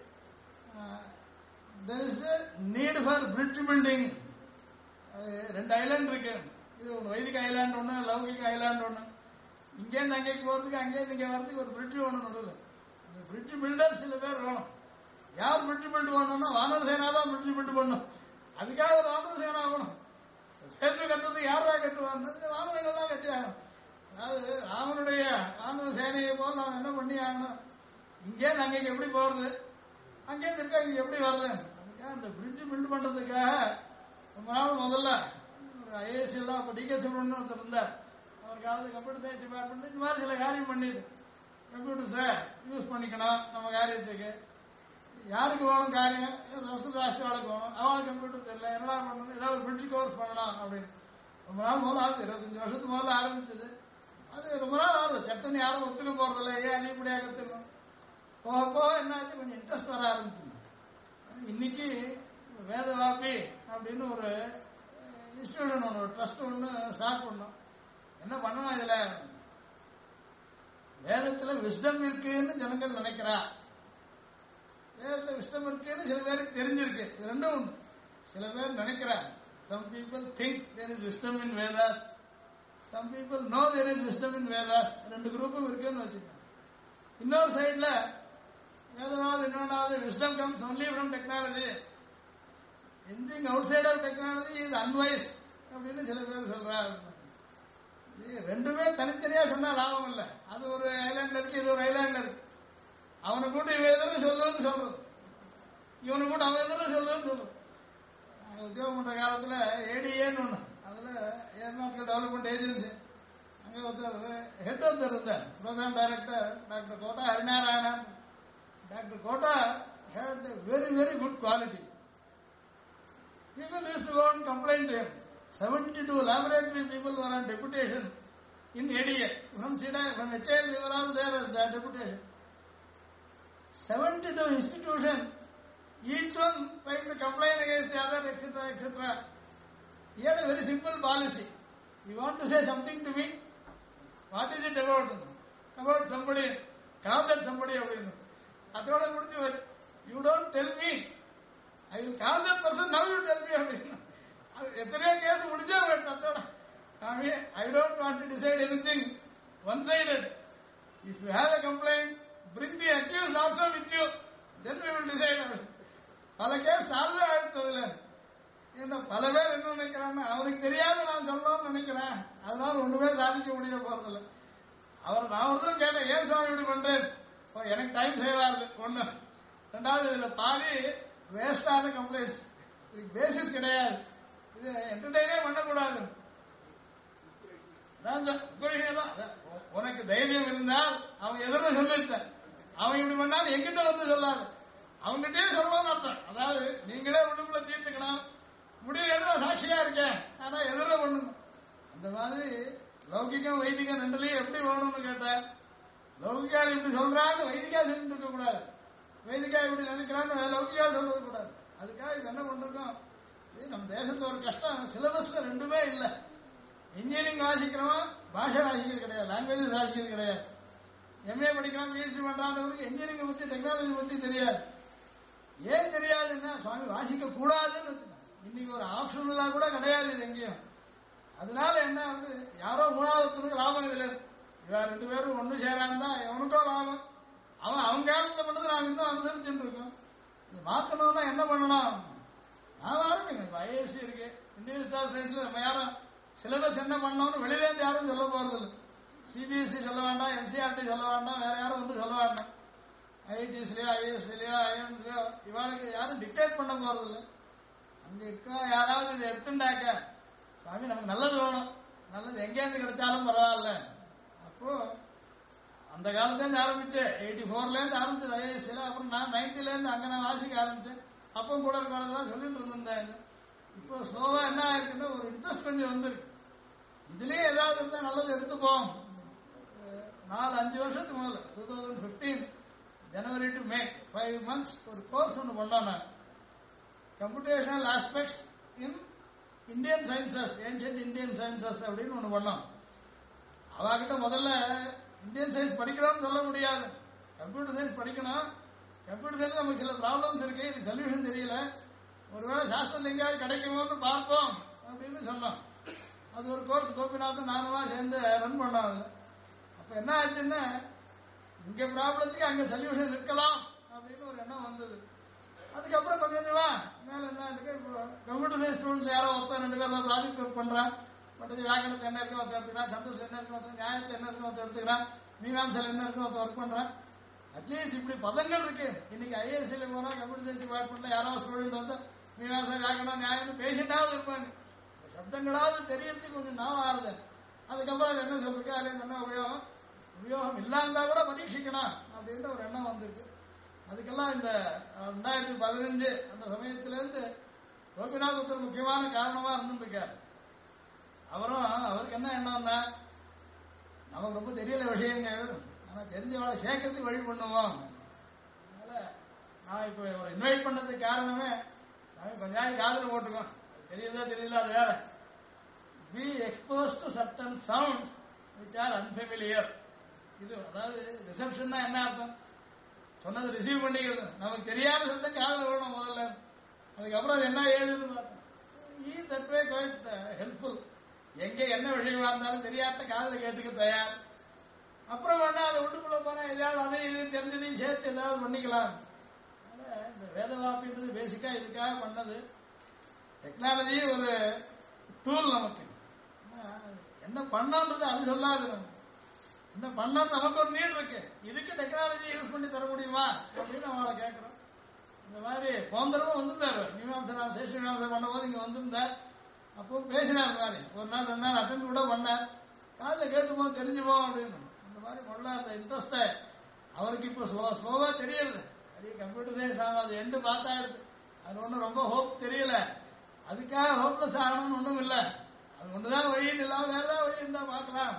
there is need for bridge building. 2 island இருக்கு, இது ஒன்று வைதிக ஐலாண்ட் ஒன்று, லௌகிக ஐலாண்ட் ஒன்று. இங்கேருந்து அங்கேக்கு போகிறதுக்கு, அங்கேருந்து இங்கே வர்றதுக்கு ஒரு பிரிட்ஜ் வேணும் நடுவில். இந்த பிரிட்ஜ் பில்டர் சில பேர் வேணும். யார் பிரிட்ஜ் பில்ட் பண்ணணும்னா வானர சேனா தான் பிரிட்ஜ் பில்ட் பண்ணும். அதுக்காக ஒரு வானர சேனா ஆகணும். சேர்த்து கட்டுறது யாரா கட்டுவாங்க, வானரங்கள் தான் கட்டி ஆகணும். அதாவது ராமனுடைய ராம சேனையை போல் நாம் என்ன பண்ணி ஆகணும், இங்கேருந்து அங்கேக்கு எப்படி போறது, அங்கேருந்து இருக்கா இங்க எப்படி வர்றது, அதுக்காக அந்த பிரிட்ஜ் பில்ட் பண்றதுக்காக ரொம்ப நாள் முதல்ல ஐஏஎஸ் எல்லாம் அப்போ டிகே சுப்ரமணியன் ஒருத்தர் இருந்தார். அவர் காலத்து கம்ப்யூட்டர் சயின்ஸ் டிபார்ட்மெண்ட் இந்த மாதிரி சில காரியம் பண்ணிது. கம்ப்யூட்டர்ஸை யூஸ் பண்ணிக்கணும் நம்ம காரியத்துக்கு. யாருக்கு வேணும் காரியம், ராஷ்டிரவாளுக்கு வேணும், அவளுக்கு கம்ப்யூட்டர் தெரியல, என்னடா பண்ணணும், ஏதாவது ஒரு பிரிட்ஜ் கோர்ஸ் பண்ணலாம் அப்படின்னு ரொம்ப நாள் முதல்ல ஆகுது. 25 வருஷத்துக்கு முதல்ல ஆரம்பிச்சது. அது ரொம்ப நாள் ஆகுது. சட்டம் யாரும் ஒத்துக்க போறதில்ல, ஏன் அதிகப்படியாக கற்றுக்கணும். போக போக என்னாச்சு, கொஞ்சம் இன்ட்ரெஸ்ட் வர ஆரம்பிச்சு. இன்னைக்கு வேதவாபி அப்படின்னு ஒரு இன்ஸ்டிடியூஷன் ஒன்று, ஒரு ட்ரஸ்ட் ஒன்று ஸ்டார்ட் பண்ணோம். என்ன பண்ணணும், இதுல வேதத்துல விஸ்டம் இருக்குன்னு ஜனங்கள் நினைக்கிறா. வேதத்துல விஸ்டம் இருக்குன்னு சில பேருக்கு தெரிஞ்சிருக்கு. இது ரெண்டும் உண்டு. சில பேர் நினைக்கிறார். Some people think there is wisdom in Vedas. Some people know there is wisdom in Vedas. ரெண்டு குரூப்பும் இருக்குன்னு வச்சுக்கோங்க. இன்னொரு சைட்ல வேதவாது இன்னொன்னாவது wisdom comes only from technology. Anything outside of technology is unwise அப்படின்னு சில பேர் சொல்றாரு. ரெண்டுமே தனித்தனியா சொன்னா லாபம் இல்லை. அது ஒரு ஐலாண்ட்ல இருக்கு, இது ஒரு ஐலாண்ட்ல இருக்கு. அவனை கூட இவன் எதிர சொல்லுன்னு சொல்றது, இவனை கூட அவன் எதிர சொல்லுன்னு சொல்றது. உத்தியோகம் பண்ற காலத்துல ஏடிஏன்னு ஒண்ணு, அதுல ஏர்நாட்டிக்கல் டெவலப்மெண்ட் ஏஜென்சி, அங்க ஒருத்தர் ஹெட் ஒருத்தர் இருந்தார், programme director doctor Kota Harinarayanan. Doctor Kota had very very good quality. People used to go and complain to him. 72 laboratory people were on deputation in ADA. From CIDA, from HIL, we were all there as the deputation. 72 institutions, each one trying to complain against the other, etc., etc. He had a very simple policy. You want to say something to me? What is it about? About somebody, call that somebody. அதோட முடிஞ்சு வச்சு, you don't tell me, I will call that person, now you tell me அப்படின்னு. எத்தனையோ case முடிஞ்சா அதோட I don't want to decide anything one-sided. If you have a complaint, bring the accused also with you, then we will decide. பல case solve ஆயிடுறதுல என்ன பல பேர் என்ன நினைக்கிறாங்க, அவருக்கு தெரியாத நான் சொல்லணும்னு நினைக்கிறேன், அதனால ஒண்ணுமே சாதிக்க முடிய போறதில்ல. நான் ஒருத்தரும் கேட்டேன், ஏன் சாமி இப்படி பண்றேன், எனக்கு டைம் சேவ் ஆகுது ஒண்ணு. ரெண்டாவது இதுல பாதி வேஸ்டான கம்ப்ளைண்ட்ஸ், இதுக்கு பேசிஸ் கிடையாது, இது என்டர்டெயினே பண்ணக்கூடாது. உனக்கு தைரியம் இருந்தால் அவங்க எதிர சொல்லிருந்தேன், அவன் இப்படி பண்ணாலும் எங்கிட்ட வந்து சொல்லாது, அவங்ககிட்டயே சொல்லணும்னு அர்த்தம். அதாவது நீங்களே உள்ளுக்குள்ள தீர்த்துக்கணும், முடிவு எதிர சாட்சியா இருக்கேன், ஆனா எதிர பண்ணுங்க. அந்த மாதிரி லௌகிகம் வைதிகம் ரெண்டுலயும் எப்படி வேணும்னு கேட்டேன். லௌகிகா இப்படி சொல்றான்னு வைதிகா சொல்லிட்டு இருக்க கூடாது, வைதிகா இப்படி நினைக்கிறான்னு லௌகிகா சொல்றது கூடாது. அதுக்காக இது என்ன பண்றோம், இது நம்ம தேசத்துல ஒரு கஷ்டம், சிலபஸ்ல ரெண்டுமே இல்லை. இன்ஜினியரிங் வாசிக்கிறவன் பாஷை வாசிக்கிறது கிடையாது, லாங்குவேஜ் வாசிக்கிறது கிடையாது. எம்ஏ படிக்கிறான், பிஹெச்டி பண்றான்றவருக்கு இன்ஜினியரிங் பத்தி டெக்னாலஜி பத்தி தெரியாது. ஏன் தெரியாதுன்னா சுவாமி வாசிக்க கூடாதுன்னு இன்னைக்கு ஒரு ஆப்ஷனலா கூட கிடையாது இது எங்கேயும். அதனால என்ன வந்து யாரோ மூணாவதுக்கு லாபம் இதுல இவ ரெண்டு பேரும் ஒண்ணு சேராந்தா எவனுக்கோ லாபம். அவன் காலத்துல பண்ணது நாங்க இன்னும் அனுசரிச்சுட்டு இருக்கோம். இது மாத்தணும்னா என்ன பண்ணணும், நான் ஆரம்பிங்க. ஐஏஎஸ்சி இருக்கு, இந்தியன் இன்ஸ்டிடியூட் ஆஃப் சயின்ஸ்ல நம்ம யாரும் சிலபஸ் என்ன பண்ணோம்னு வெளியிலேருந்து யாரும் சொல்ல போறது இல்லை. சிபிஎஸ்சி சொல்ல வேண்டாம், என்சிஆர்டி சொல்ல வேண்டாம், வேற யாரும் வந்து சொல்ல வேண்டாம். ஐஐடிஸ்லயோ ஐஎஸ்சிலயோ ஐஎம்ஸ்லயோ இவாளுக்கு யாரும் டிக்டேட் பண்ண போறது இல்லை. அங்க இருக்கா யாராவது இதை எடுத்துட்டாக்க சாமி நமக்கு நல்லது வேணும், நல்லது எங்கேருந்து கிடைச்சாலும் பரவாயில்ல. அப்போ அந்த காலத்துல இருந்து ஆரம்பிச்சு 84ல இருந்து ஆரம்பிச்சது ஐஏஎஸ்சில. அப்புறம் நான் 90ல இருந்து அங்க நான் வாசிக்க ஆரம்பிச்சேன். அப்போ கூட இருக்கலாம் சொல்லிட்டு இருந்தேன். இப்போ ஸ்லோவா என்ன ஆயிருக்குன்னா ஒரு இன்ட்ரெஸ்ட் கொஞ்சம் வந்துருக்கு. இதுலயே ஏதாவது இருந்தா நல்லது எடுத்துப்போம். 4-5 வருஷத்துக்கு முதல்ல 2015 ஜனவரி டு மே 5 months ஒரு கோர்ஸ் ஒன்று பண்ணோம். நான் computational aspects in Indian sciences, ancient Indian sciences அப்படின்னு ஒன்று பண்ணோம். அவகிட்ட முதல்ல இந்தியன் சயின்ஸ் படிக்கிறோம்னு சொல்ல முடியாது, கம்ப்யூட்டர் சயின்ஸ் படிக்கணும். கம்ப்யூட்டர் சயின்ஸ் நமக்கு சில ப்ராப்ளம்ஸ் இருக்கு, இது சொல்யூஷன் தெரியல, ஒருவேளை சாஸ்திரம் எங்கேயாவது கிடைக்குமோன்னு பார்ப்போம் அப்படின்னு சொன்னோம். அது ஒரு கோர்ஸ் கோபிநாத்தும் நானுமா சேர்ந்து ரன் பண்ணோம். அப்ப என்ன ஆச்சுன்னா இங்க ப்ராப்ளத்துக்கு அங்க சொல்யூஷன் இருக்கலாம் அப்படின்னு ஒரு எண்ணம் வந்தது. அதுக்கப்புறம் கொஞ்சம் கொஞ்சமா மேல என்ன இருக்கு, கம்ப்யூட்டர் சயின்ஸ் ஸ்டூடெண்ட்ஸ் யாரோ ஒருத்தர் 2 பேர் ப்ராஜெக்ட் ஒர்க் பண்றான். பட்டது வியாக்கணத்தை என்ன இருக்குன்னு ஒருத்தர் எடுத்துக்கிறான், சந்தோஷம் என்ன இருக்குன்னு ஒருத்தர், நியாயத்தை என்ன இருக்குன்னு ஒருத்தர் எடுத்துக்கிறான், மீமாம்சல் என்ன இருக்குன்னு ஒருத்தர் ஒர்க் பண்றான். அட்லீஸ்ட் இப்படி பதங்கள் இருக்கு. இன்னைக்கு ஐஏஎஸ்ல போனா கம்ப்யூட்டர் சயின்ஸ் டிபார்ட்மெண்ட்ல யாராவது ஸ்டூடெண்ட் வந்து மீமாம்சம் வியாக்கணம் நியாயம்னு பேசிட்டாவது இருப்பாங்க. சப்தங்களாவது தெரியறதுக்கு கொஞ்சம் நாள் ஆறுது. அதுக்கப்புறம் அது என்ன சொல்லிருக்கு, அதுல என்ன உபயோகம் இல்லாந்தா கூட பரீட்சிக்கணும் அப்படின்ற ஒரு எண்ணம் வந்திருக்கு. அதுக்கெல்லாம் இந்த 2015 அந்த சமயத்திலேருந்து கோபிநாத் ஒருத்தர் முக்கியமான காரணமா இருந்துருக்காரு. அவருக்கு என்ன எண்ணம்னா, நமக்கு ரொம்ப தெரியல விஷயங்கள், ஆனா தெரிஞ்சவளை சேர்க்கறதுக்கு வழி பண்ணுவோம். அதனால நான் இப்ப ஒரு இன்வைட் பண்ணதுக்கு காரணமே, நாங்கள் கொஞ்ச நாள் காதல் போட்டுக்கோம், தெரியல தெரியல அது வேற. We exposed to certain sounds which are unfamiliar. இது அதாவது ரிசப்ஷன் என்ன அர்த்தம், சொன்னது ரிசீவ் பண்ணிக்கிறது. நமக்கு தெரியாத சத்தம் காதல் வேணும் முதல்ல, அதுக்கப்புறம் அது என்ன ஏழுன்னு பார்த்தோம். That way quite helpful. எங்க என்ன விஷயமா இருந்தாலும் தெரியாத காதலை கேட்டுக்க தயார். அப்புறம் வேணா அதை உள்ளுக்குள்ள போனா எதாவது அதையும் இதையும் தெரிஞ்சதையும் சேர்த்து ஏதாவது பண்ணிக்கலாம். இந்த வேதவாப்பின்றது பேசிக்கா இதுக்காக பண்ணது. டெக்னாலஜி ஒரு டூல், நமக்கு என்ன பண்ணன்றது அது சொல்லாது. என்ன பண்ண நமக்கு ஒரு நீட் இருக்கு, இதுக்கு டெக்னாலஜி யூஸ் பண்ணி தர முடியுமா அப்படின்னு அவளை கேட்கிறோம். இந்த மாதிரி போந்தரவும் வந்திருந்தாரு, மீமாம்சராம் சேஷிராமசர் பண்ண போது இங்க வந்திருந்தார். அப்போ பேசினார் மாதிரி ஒரு நாள் 2 நாள் அட்டன் கூட பண்ணார். காலையில் கேட்டுப்போம் தெரிஞ்சுப்போம் அப்படின்னு. இந்த மாதிரி கொள்ள அந்த இன்ட்ரெஸ்ட அவருக்கு இப்போ ஸ்லோவா தெரியுது. அது கம்ப்யூட்டர் சயின்ஸ் ஆகாது எண்டு பார்த்தா எடுத்து அது ஒன்றும் ரொம்ப ஹோப் தெரியல. அதுக்காக ஹோப்லெஸ் ஆகணும்னு ஒன்றும் இல்லை, அது ஒன்றுதான் வழின்னு இல்லாமல் வேற ஏதாவது வழி இருந்தால் பார்க்கலாம்.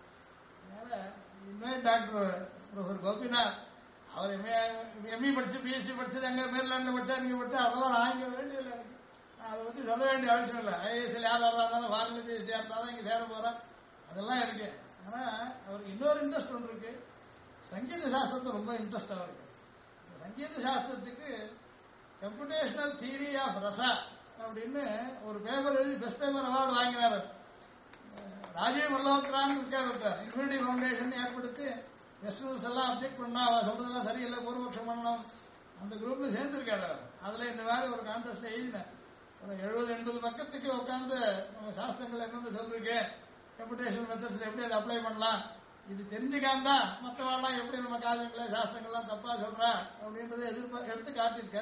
அதனால இன்னும் டாக்டர் ப்ரொஃபசர் கோபிநாத் அவர் எம்இ படிச்சு பிஎஸ்சி படிச்சது எங்க மேல்நாட்டில் படிச்சா இங்கே படிச்சா அதெல்லாம் நான் இங்கே வேண்டியதில்லை. எனக்கு அதை பற்றி சொல்ல வேண்டிய அவசியம் இல்லை. ஐஏஎஸ்எல் யாராக இருந்தாலும் ஃபாரின்ல பிஎஸ்டியாக இருந்தாலும் இங்கே சேர போகிறேன், அதெல்லாம் இருக்கு. ஆனால் அவருக்கு இன்னொரு இன்ட்ரெஸ்ட் ஒன்று இருக்கு, சங்கீத சாஸ்திரத்தை ரொம்ப இன்ட்ரெஸ்ட் அவருக்கு. சங்கீத சாஸ்திரத்துக்கு கம்ப்யூட்டேஷனல் தியரி ஆஃப் ரசா அப்படின்னு ஒரு பேப்பர் எழுதி பெஸ்ட் பேப்பர் அவார்டு வாங்கினார். ராஜீவ் மல்லோத்ரான்னு இருக்கார், இன்ஃபினிட்டி ஃபவுண்டேஷன் ஏற்படுத்தி வெஸ்டர்ன்ஸ் எல்லாம் அப்ஜெக்ட் பண்ணா அவள் சொல்றதெல்லாம் சரியில்லை, பூர்வபக்ஷம் பண்ணணும், அந்த குரூப்ல சேர்ந்திருக்காரு. அதுல இந்த மாதிரி ஒரு கான்டெஸ்ட் எழுதினேன். ஒரு 70-80 பக்கத்துக்கு உட்காந்து நம்ம சாஸ்திரங்கள் என்னென்ன சொல்லிருக்கு, கம்ப்யூட்டேஷன் மெத்தட்ஸ் எப்படி அதை அப்ளை பண்ணலாம், இது தெரிஞ்சுக்காம மற்றவாள்லாம் எப்படி நம்ம காரியங்களை சாஸ்திரங்கள்லாம் தப்பா சொல்றா அப்படின்றத எடுத்து காட்டியிருக்க.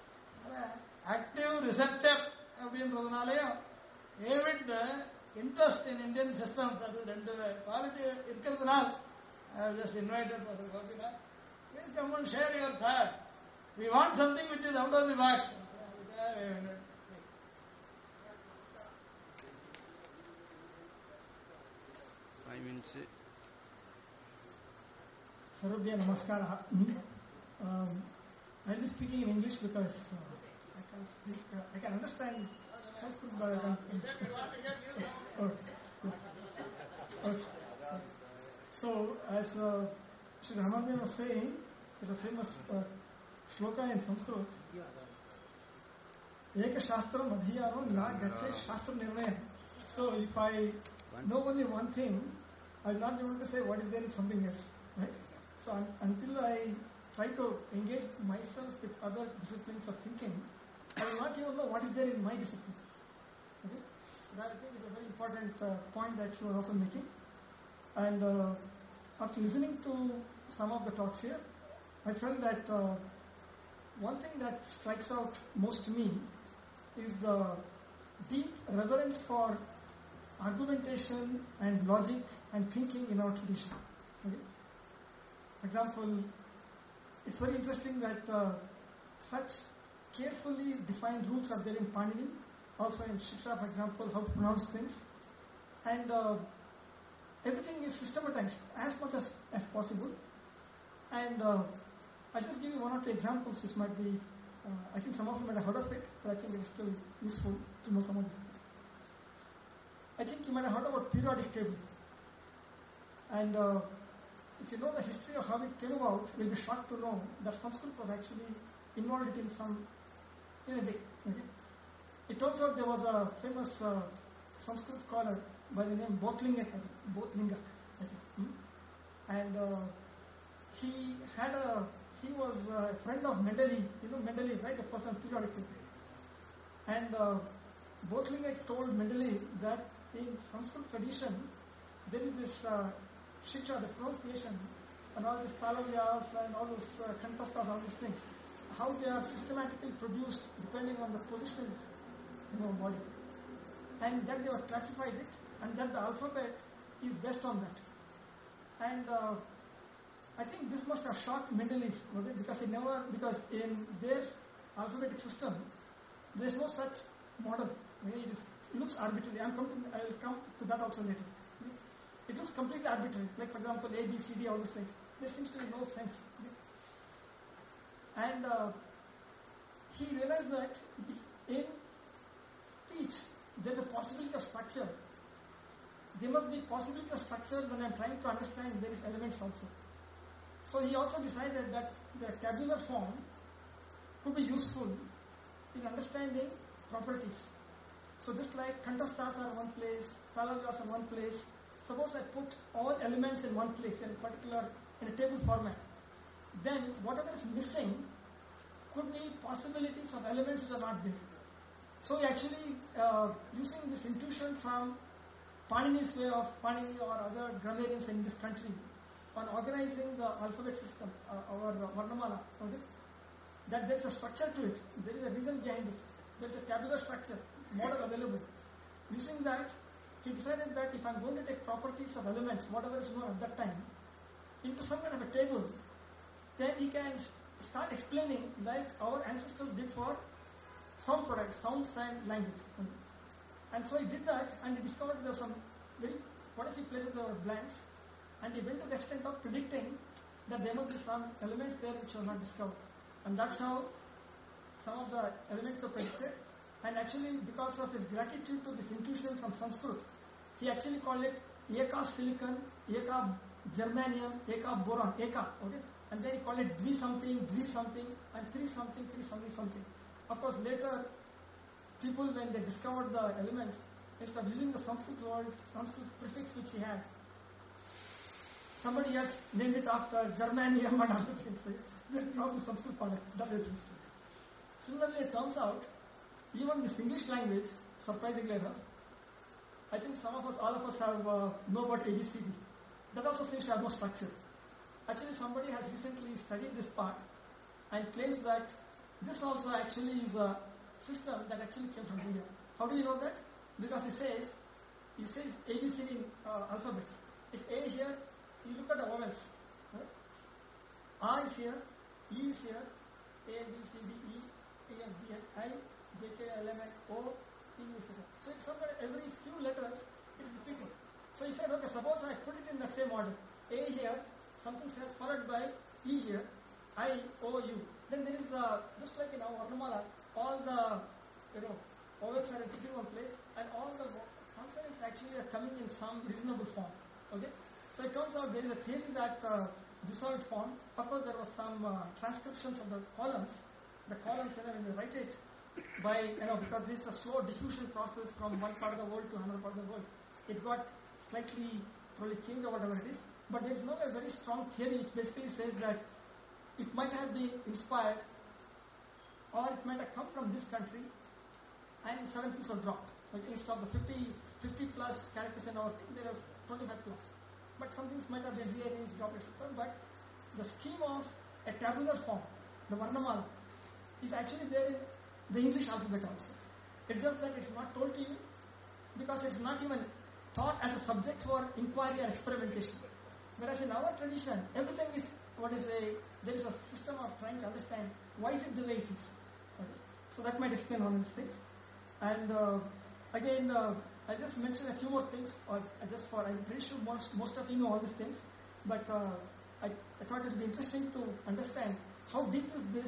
ஆக்டிவ் ரிசர்ச்சர் அப்படின்றதுனாலையும் avid interest in Indian system, அது 2 குவாலிட்டி இருக்கிறதுனால just invited Professor Gopinath. Please come and share your thoughts. We want something which is out of the box. Sarabhya Namaskara. I'll be speaking in English because I can't speak. I can understand Sanskrit, but I can't. Okay. So, as Sri Ramanand was saying, there's a famous shloka in Sanskrit. Eka Shastram Adhiyaro Na Gache Shastra Nirnaya. So, if I know only one thing, I will not be able to say what is there in something else. Right? So, until I try to engage myself with other disciplines of thinking, I will not even know what is there in my discipline. Okay? So, that I think is a very important point that you are also making. And after listening to some of the talks here, I felt that one thing that strikes out most to me is the deep reverence for argumentation and logic and thinking in our tradition. Okay? For example, it's very interesting that such carefully defined rules are there in Panini, also in Shiksha, for example, how to pronounce things. And everything is systematized as much as possible. And I'll just give you 1 or 2 examples which might be, I think some of you might have heard of it, but I think it is still useful to know some of this. I think you might have heard about periodic table. And if you know the history of how it came about, you'll be shocked to know that Sanskrit was actually involved in a way. Okay? It turns out there was a famous Sanskrit scholar by the name Bothlinga, I think. And he was a friend of Mendeleev. You know Mendeleev, right? The person periodic table. And Bothlinga told Mendeleev that in Sanskrit tradition, there is this shiksha, the pronunciation, and all these palavyas and all those kantastas, all these things, how they are systematically produced depending on the position in our body. And that they have classified it, and that the alphabet is based on that. And I think this must have shocked Mendeleev, because in their alphabetic system, there is no such model. It looks arbitrary. I will come to that also later. It looks completely arbitrary. Like for example, A, B, C, D, all these things. There seems to be no sense. And he realized that in speech there is a possibility of structure. There must be possibility of structure when I am trying to understand various elements also. So he also decided that the tabular form could be useful in understanding properties. So just like kantastas are one place, palavyas are one place. Suppose I put all elements in one place in a table format. Then whatever is missing could be possibilities of elements which are not there. So we actually using this intuition from Panini's way of Panini or other grammarians in this country on organizing the alphabet system, our Varnamala, okay? That there is a structure to it, there is a reason behind it, there is a tabular structure, model available. Using that, he decided that if I am going to take properties of elements, whatever is known at that time, into some kind of a table, then he can start explaining like our ancestors did for sound products, sounds and language. And so he did that, and he discovered there were some quite a few places there were blanks, and he went to the extent of predicting that there must be some elements there which were not discovered. And that's how some of the elements are predicted. And actually, because of his gratitude to this intuition from Sanskrit, he actually called it Eka silicon, Eka germanium, Eka boron, Eka, okay? And then he called it Dvi something, and three something. Of course, later, people when they discovered the elements, instead of using the Sanskrit word, Sanskrit prefix which he had, somebody else named it after germanium and other things. They dropped the Sanskrit part. That is interesting. Similarly, it turns out, even this English language, surprisingly enough, I think all of us have know about ABCD. That also seems to have no structure. Actually, somebody has recently studied this part and claims that this also actually is a system that actually came from India. How do you know that? Because he says ABCD in alphabets. If A is here, you look at the vowels. Right? R is here, E is here, A, B, C, D, E, A, F, G, H, I, J, K, L, M, N, O, P, etc. So it's somewhere every few letters it's repeating. So he said, okay, suppose I put it in the same order. A here, something says followed by E here, I, O, U. Then there is just like in our Varnamala, all the vowels are in one place, and all the consonants actually are coming in some reasonable form. Okay? So it turns out there is a theory that dissolved form. Of course, there was some transcriptions of the columns. The columns, when you write it by, because this is a slow diffusion process from one part of the world to another part of the world, it got slightly probably changed or whatever it is. But there is no a very strong theory which basically says that it might have been inspired or it might have come from this country and certain things were dropped. Like instead of the 50 plus characters in our thing, there was 25 plus. But some things might have been rearranged, dropped, etc. But the scheme of a tabular form, the Varnamala, is actually there in the English alphabet also. It's just that it's not told to you because it's not even thought as a subject for inquiry or experimentation. Whereas in our tradition, everything is there is a system of trying to understand why is it the way it is. Okay? So that might explain all these things. And again, I just mentioned a few more things, I'm pretty sure most of you know all these things, but I thought it would be interesting to understand how deep is this,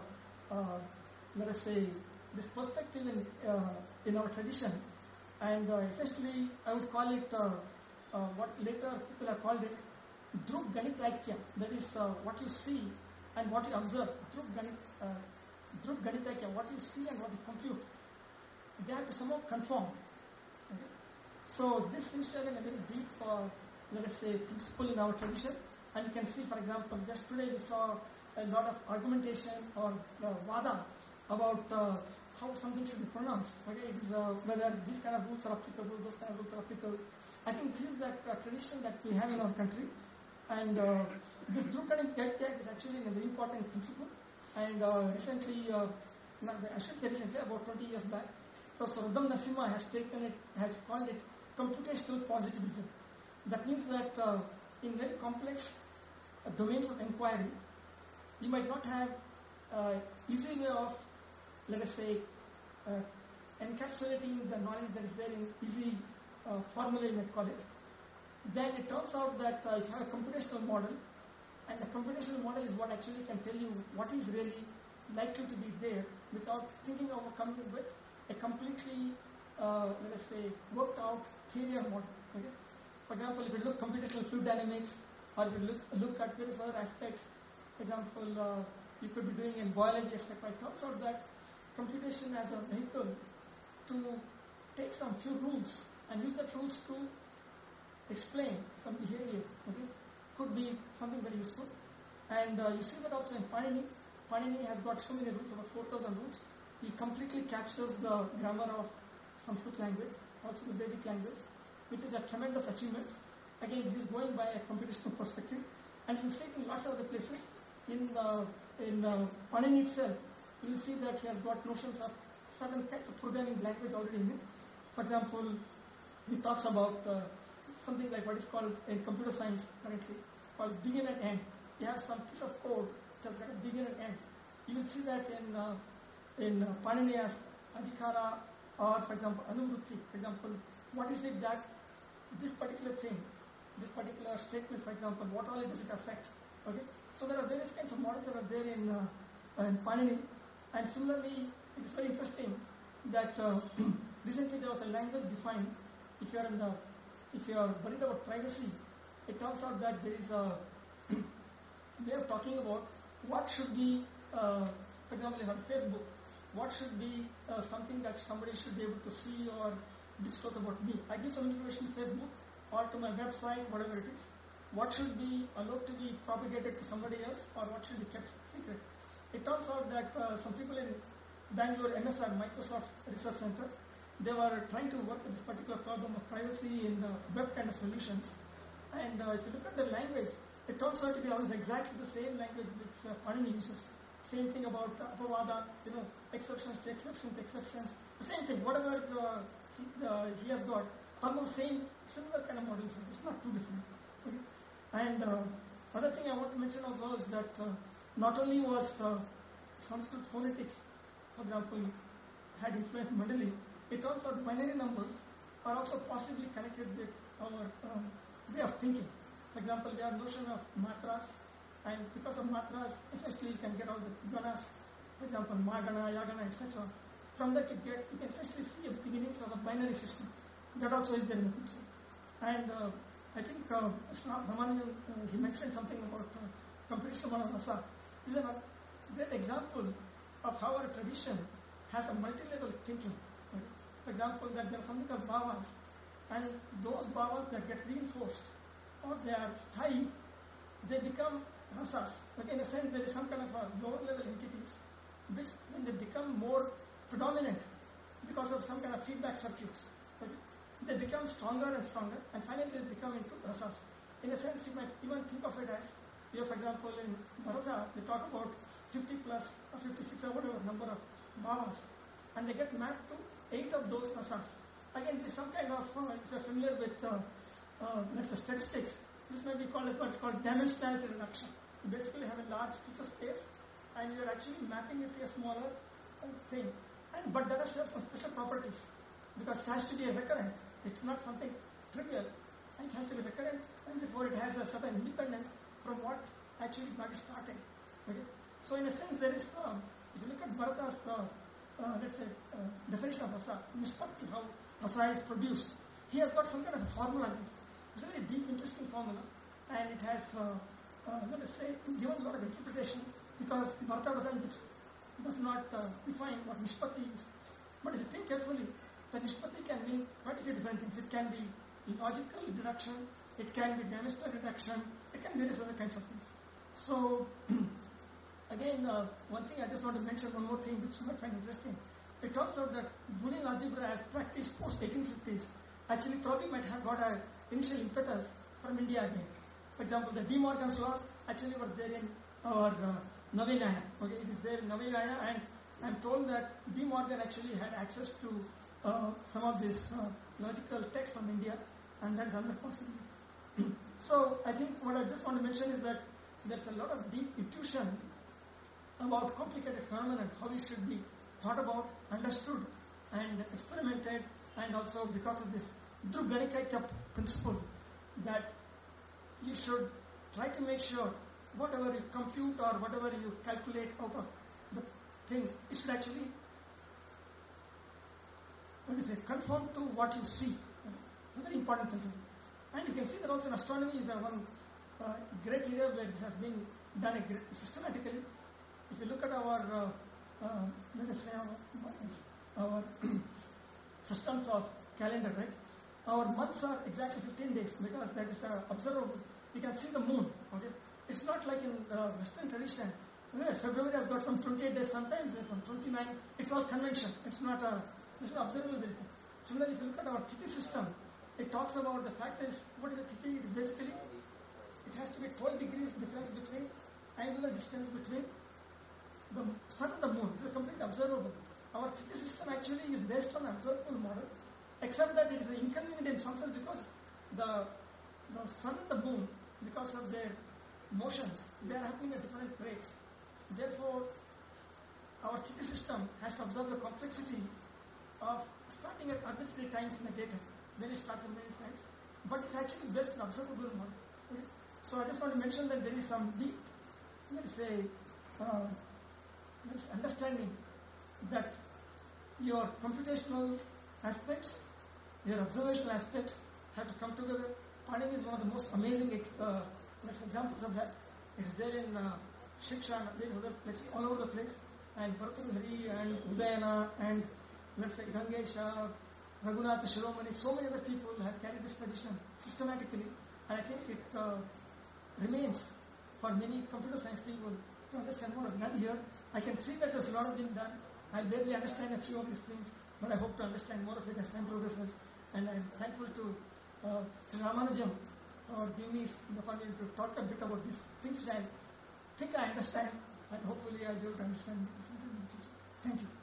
let us say, this perspective in our tradition. And essentially, I would call it what later people have called it Druk Ganitaikya. That is what you see and what you observe. Druk Ganitaikya, what you see and what you compute. They have to somehow conform. Okay? So this seems to have been a very deep, let us say, principle in our tradition. And you can see, for example, just today we saw a lot of argumentation or vada about how something should be pronounced. Okay, it is whether these kind of rules are applicable, those kind of rules are applicable. I think this is that tradition that we have in our country, and this Drucanic get is actually a very important principle. And recently, I should say recently, about 20 years back, Professor Uddam Narasimha has called it computational positivism. That means that in very complex domains of inquiry, you might not have easy way of, let us say, encapsulating the knowledge that is there in easy formula, you might call it. Then it turns out that if you have a computational model, and the computational model is what actually can tell you what is really likely to be there without thinking of coming with a completely, let us say, worked out theory or model. Okay? For example, if you look computational fluid dynamics, or if you look at various other aspects, for example, you could be doing in biology, etc. It turns out that computation as a vehicle to take some few rules and use that rules to explain some behavior, okay, could be something very useful. And you see that also in Panini. Panini has got so many rules, about 4,000 rules. He completely captures the grammar of Sanskrit language, also the Vedic language, which is a tremendous achievement. Again, this is going by a computational perspective, and you see it in lots of other places. In Panini itself, you will see that he has got notions of certain kinds of programming language already in it. For example, he talks about something like what is called in computer science currently called begin and end. You have some piece of code which has got a begin and end. You will see that in Panini as adhikara, or for example anuvrutti. For example, what is it that this particular thing, this particular statement, for example, what all does it affect? Okay, so there are various kinds of models that are there in Panini, and similarly, it is very interesting that recently there was a language defined. If you are worried about privacy, it turns out that there is a way of talking about what should be, for example, on Facebook, what should be something that somebody should be able to see or discuss about me. I give some information to Facebook or to my website, whatever it is. What should be allowed to be propagated to somebody else, or what should be kept secret. It turns out that some people in Bangalore, MSR, Microsoft Research Center, they were trying to work with this particular problem of privacy in web kind of solutions. And if you look at the language, it turns out to be almost exactly the same language which Panini uses. Same thing about apavada, exceptions to exceptions, the same thing. Whatever he has got, almost similar kind of models. It's not too different. Okay? And other thing I want to mention also is that not only was Sanskrit phonetics, for example, had influenced Mandali, it turns out binary numbers are also possibly connected with our way of thinking. For example, we have notion of matras, and because of matras, essentially you can get all the ganas, for example, magana, yagana, etc. From that you can essentially see a beginnings of a binary system. That also is there in the picture. And I think Ramanand, he mentioned something about computational rasa. This is a great example of how our tradition has a multi-level thinking. Right? For example, that there are something called bhavas, and those bhavas that get reinforced or they are high, they become rasas. But in a sense, there is some kind of a lower-level entities which, when they become more predominant because of some kind of feedback circuits, okay, they become stronger and stronger, and finally they become into rasas. In a sense, you might even think of it as, for example, in Bharata, they talk about 50 plus or 56 or whatever number of bhavas, and they get mapped to 8 of those rasas. Again, this is some kind of, if you're familiar with let's say statistics, this may be called as what's called dimensionality reduction. You basically have a large feature space, and you're actually mapping it to a smaller thing. But that has some special properties, because it has to be a recurrent. It's not something trivial, and it has to be recurrent, and therefore it has a certain independence from what actually got started. Okay? So in a sense, there is, if you look at Bharata's, let's say, definition of rasa, nishpatti, how rasa is produced, he has got some kind of a formula. It's a very deep, interesting formula, and it has, let us say, given a lot of interpretations, because Bharata does not define what nishpatti is. But if you think carefully, the nishpatti can mean quite a few different things. It can be logical deduction, it can be dimensional reduction, it can be various other kinds of things. So, again, one thing I just want to mention, one more thing which you might find interesting, it talks about that Boolean algebra as practiced post 1850s actually probably might have got an initial impetus from India again. For example, the De Morgan's laws actually were there in our Navinaya. Okay, it is there in Navinaya, and I'm told that De Morgan actually had access to some of this logical text from India, and that is another possibility. So I think what I just want to mention is that there's a lot of deep intuition about complicated phenomena, how it should be thought about, understood, and experimented, and also because of this Dhruv Ganikaityap principle that you should try to make sure whatever you compute or whatever you calculate out of the things, it should actually, conform to what you see. A very important principle. And you can see that also in astronomy is one great area where this has been done systematically. If you look at our, let us say, our systems of calendar, right? Our months are exactly 15 days because that is observable. You can see the moon. Okay, it's not like in Western tradition. February has got some 28 days, sometimes some 29. It's all convention. It's not observability. Similarly, if you look at our Tithi system, it talks about the fact is, what is a Tithi? It is basically, it has to be 12 degrees difference between, angular distance between the sun and the moon. This is completely observable. Our Tithi system actually is based on an observable model, except that it is inconvenient in some sense because the sun and the moon, because of their motions, they are happening at different rates. Therefore, our Tithi system has to observe the complexity of starting at arbitrary times in the daytime. Then it starts at many times, but it's actually based on observable model. Okay? So I just want to mention that there is some deep, let's say, understanding that your computational aspects, your observational aspects have to come together. Panini is one of the most amazing examples of that. It's there in Shiksha, there is other places all over the place, and Bhartruhari and Udayana and let's say Gangesha, Raghunatha Shiromani, so many other people have carried this tradition systematically, and I think it remains for many computer science people to understand what is done here. I can see that there's a lot of being done. I barely understand a few of these things, but I hope to understand more of it as time progresses. And I'm thankful to Sri Ramanujam for giving me the opportunity to talk a bit about these things which I think I understand, and hopefully I'll be able to understand in the future. Thank you.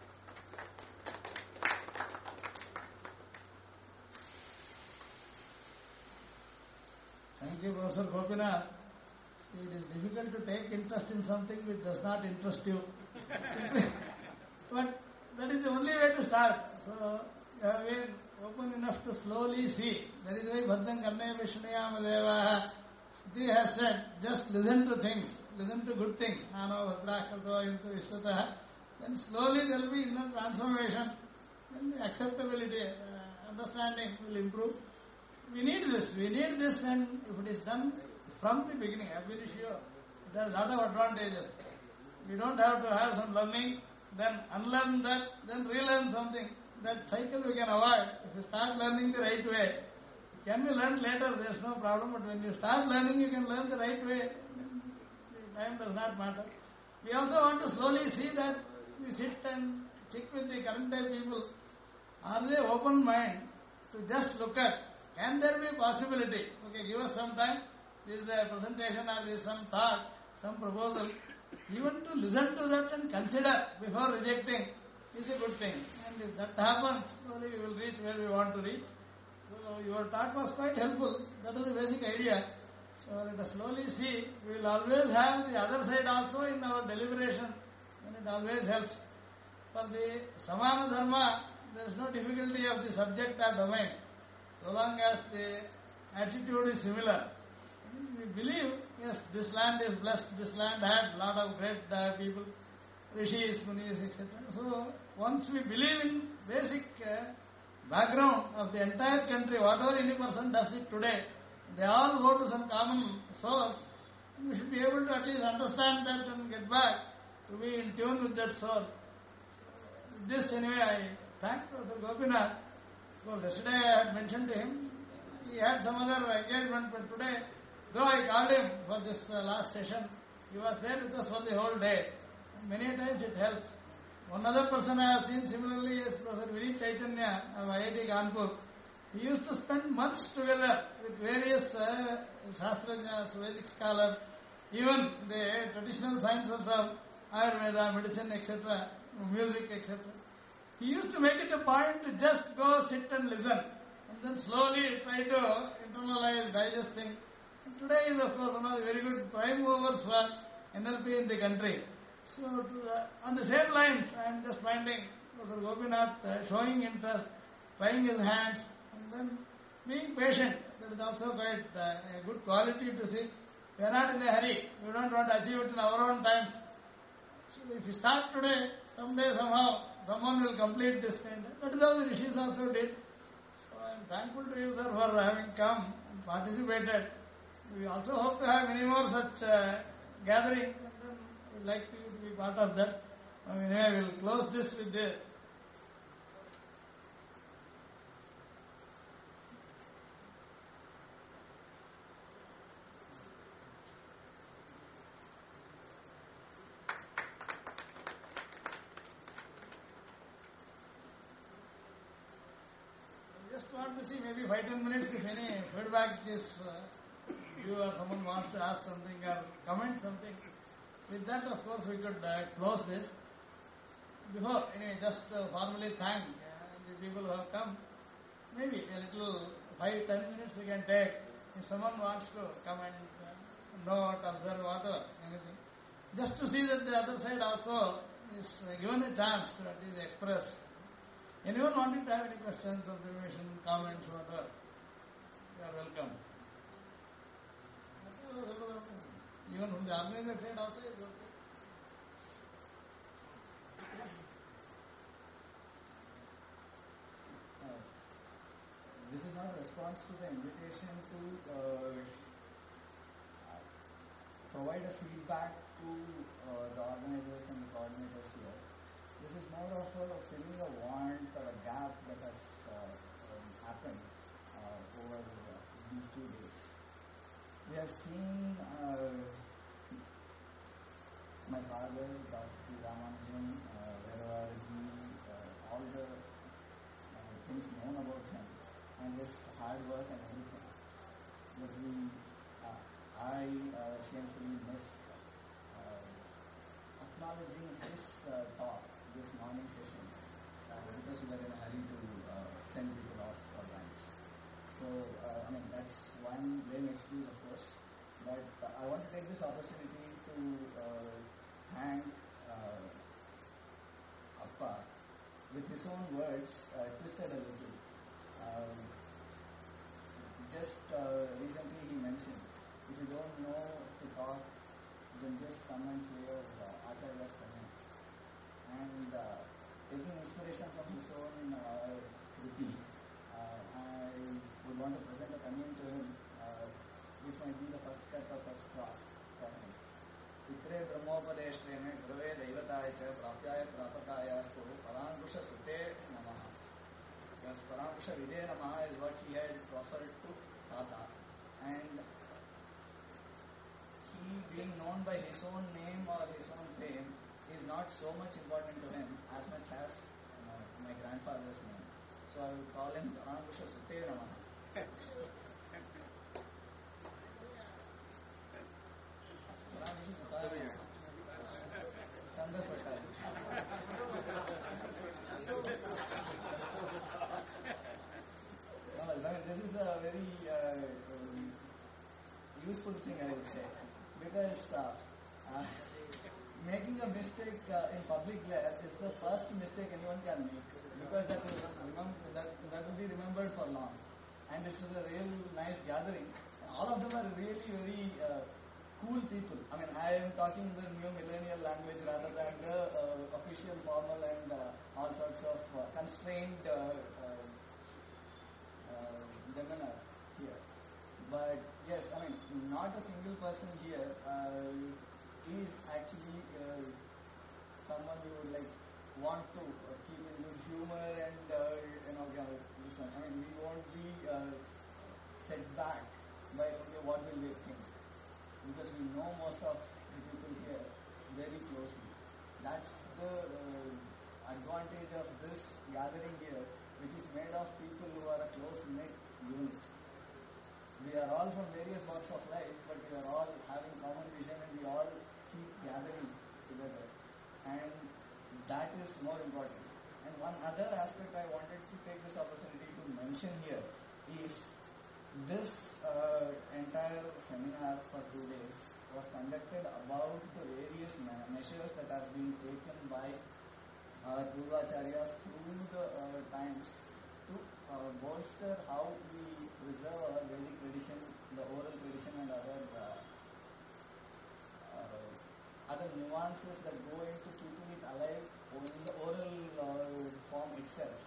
Thank you, Professor Gopinath. It is difficult to take interest in something which does not interest you. But that is the only way to start. So you have been open enough to slowly see. That is why Bhadrang Karnaya Vishnayama Deva Siddhi has said, just listen to things, listen to good things. Nano Bhadra Karto Yuntu Vishwata. Then slowly there will be inner transformation. Then the acceptability, understanding will improve. We need this, and if it is done from the beginning, I am very sure it has a lot of advantages. We don't have to have some learning, then unlearn that, then relearn something. That cycle we can avoid. If you start learning the right way, it can be learned later, there is no problem, but when you start learning, you can learn the right way, then the time does not matter. We also want to slowly see that we sit and check with the current day people. Are they open mind to just look at, can there be possibility? Okay, give us some time. This is a presentation or this is some thought, some proposal. Even to listen to that and consider before rejecting is a good thing. And if that happens, slowly we will reach where we want to reach. So your talk was quite helpful. That is the basic idea. So let us slowly see. We will always have the other side also in our deliberation. And it always helps. For the Samana Dharma, there is no difficulty of the subject or domain. So long as the attitude is similar. We believe, yes, this land is blessed, this land had a lot of great people, rishis, munis, etc. So once we believe in basic background of the entire country, whatever any person does it today, they all go to some common source, and we should be able to at least understand that and get back to be in tune with that source. With this anyway, I thank Professor Gopinath. Because yesterday I had mentioned to him, he had some other engagement, but today, though I called him for this last session, he was there with us for the whole day. Many times it helps. One other person I have seen similarly is Professor Vineet Chaitanya of IIT Kanpur. He used to spend months together with various Shastrajnas, Vedic scholars, even the traditional sciences of Ayurveda, medicine, etc., music, etc. He used to make it a point to just go sit and listen and then slowly try to internalize, digest things. And today is, of course, one of the very good prime movers for NLP in the country. So, on the same lines, I am just finding Professor Gopinath showing interest, trying his hands, and then being patient. That is also quite a good quality to see. We are not in a hurry. We don't want to achieve it in our own times. So, if we start today, someday, somehow, someone will complete this kind. That is how the Rishis also did. So, I am thankful to you, sir, for having come and participated. We also hope to have many more such gatherings, and then we would like you to be part of that. Anyway, we will close this with this. Just want to see maybe 5-10 minutes if any feedback is you or someone wants to ask something or comment something. With that, of course, we could close this. Before, anyway, just formally thank the people who have come. Maybe a little 5-10 minutes we can take. If someone wants to come and note, observe, whatever, anything. Just to see that the other side also is given a chance to at least express. Anyone wanting to have any questions, observation, comments, whatever, you are welcome. Even from the organizer side also is okay. This is not a response to the invitation to provide a feedback to the organizers and the coordinators here. This is more of a filling a want or a gap that has happened over these 2 days. We have seen my father, Dr. Ramanujan, wherever he, all the things known about him and his hard work and everything. But I shamefully missed acknowledging his talk this morning session because we were in a hurry to send people off for lunch. So, that's one lame excuse, of course. But I want to take this opportunity to thank Appa with his own words, twisted a little. Just recently he mentioned, if you don't know to talk, then just come and say your Acharya's comment. And taking inspiration from his own Kriti, I would want to present a comment to him, which might be the first cut or first drop for him. Pitre Brahmopadeshrene Gurave Devataya Cha Prapyaya Prapakayastu Parankusha Sute Namaha. Yes, Parankusha Vide Namaha is what he had offered to Tata. And he being known by his own name or his own fame is not so much important to him as much as my grandfather's name. So I would call him Parankusha Sute Namaha. This is a very useful thing, I would say, because making a mistake in public glare is the first mistake anyone can make, because that will be remembered for long. And this is a real nice gathering. All of them are really very cool people. I am talking the new millennial language rather than the official, formal, and all sorts of constrained demeanor here. But yes, not a single person here is actually someone you would want to keep in good humor and this one. We won't be set back by what will they think, because we know most of the people here very closely. That's the gathering here, which is made of people who are a close-knit unit. We are all from various walks of life, but we are all having common vision and we all keep gathering together. And that is more important. And one other aspect I wanted to take this opportunity to mention here is this entire seminar for 2 days was conducted about the various measures that have been taken by Purvacharyas through the times to bolster how we preserve our Vedic tradition, the oral tradition and other nuances that go into keeping it alive in the oral form itself.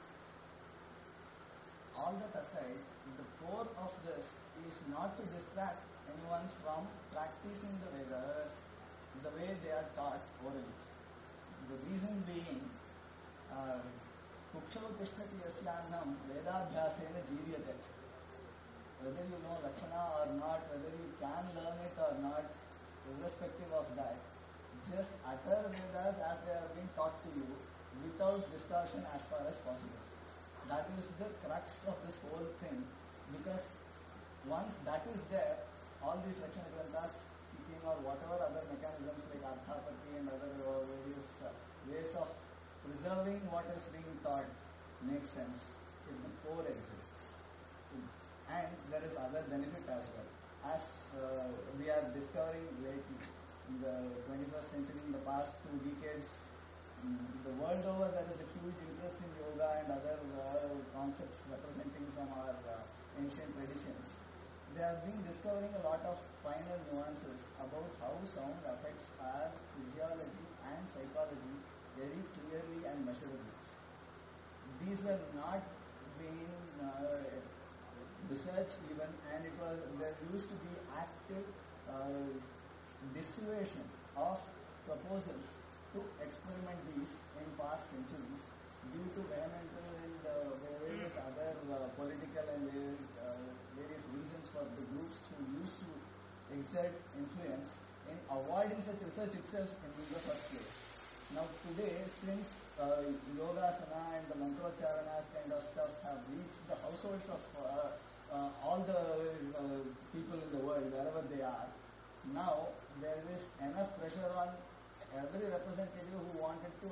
All that aside, the core of this is not to distract anyone from practicing the Vedas the way they are taught orally. The reason being, Kukshav Tishnati Yasyannam Vedabhyasena Jivyate. Whether you know Lakshana or not, whether you can learn it or not, irrespective of that, just utter Vedas as they are being taught to you without distortion as far as possible. That is the crux of this whole thing, because once that is there, all these Lakshana Granthas kicking or whatever other mechanisms like Arthapati and other various ways of preserving what is being taught makes sense if the core exists. And there is other benefit as well. As we are discovering lately, in the 21st century, in the past 2 decades, the world over there is a huge interest in yoga and other concepts representing from our ancient traditions. They have been discovering a lot of finer nuances about how sound affects our physiology and psychology very clearly and measurably. These were not being researched even, and there used to be active dissuasion of proposals to experiment these in past centuries due to governmental and various other political and various reasons for the groups who used to exert influence in avoiding such research itself in the first place. Now today, since Yogasana and the Mantrocharana's kind of stuff have reached the households of all the people in the world, wherever they are, now there is enough pressure on every representative who wanted to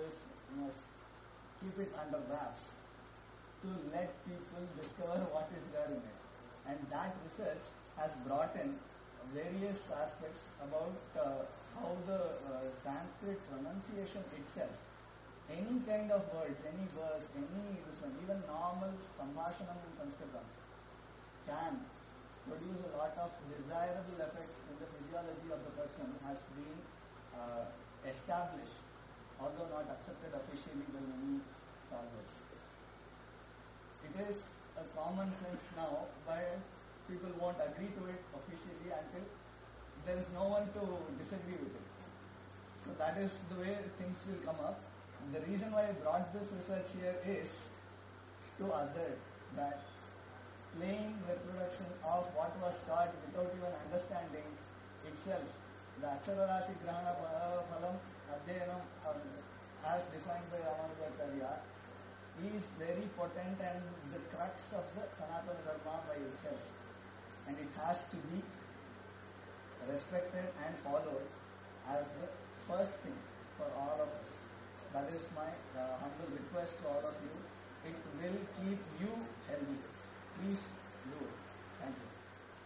keep it under wraps to let people discover what is there in it. And that research has brought in various aspects about how the Sanskrit pronunciation itself, any kind of words, any verse, even normal Sambhashanam in Sanskritam can produce a lot of desirable effects in the physiology of the person has been established, although not accepted officially by many scholars. It is a common sense now, but people won't agree to it officially until there is no one to disagree with it. So that is the way things will come up. The reason why I brought this research here is to assert that plain reproduction of what was taught without even understanding itself, the Akshara-Rashi Grahana Phalam Adhyanam as defined by Ramanujacharya, is very potent and the crux of the Sanatana Dharma by itself. And it has to be respected and followed as the first thing for all of us. That is my humble request to all of you. It will keep you healthy. Please do it. Thank you.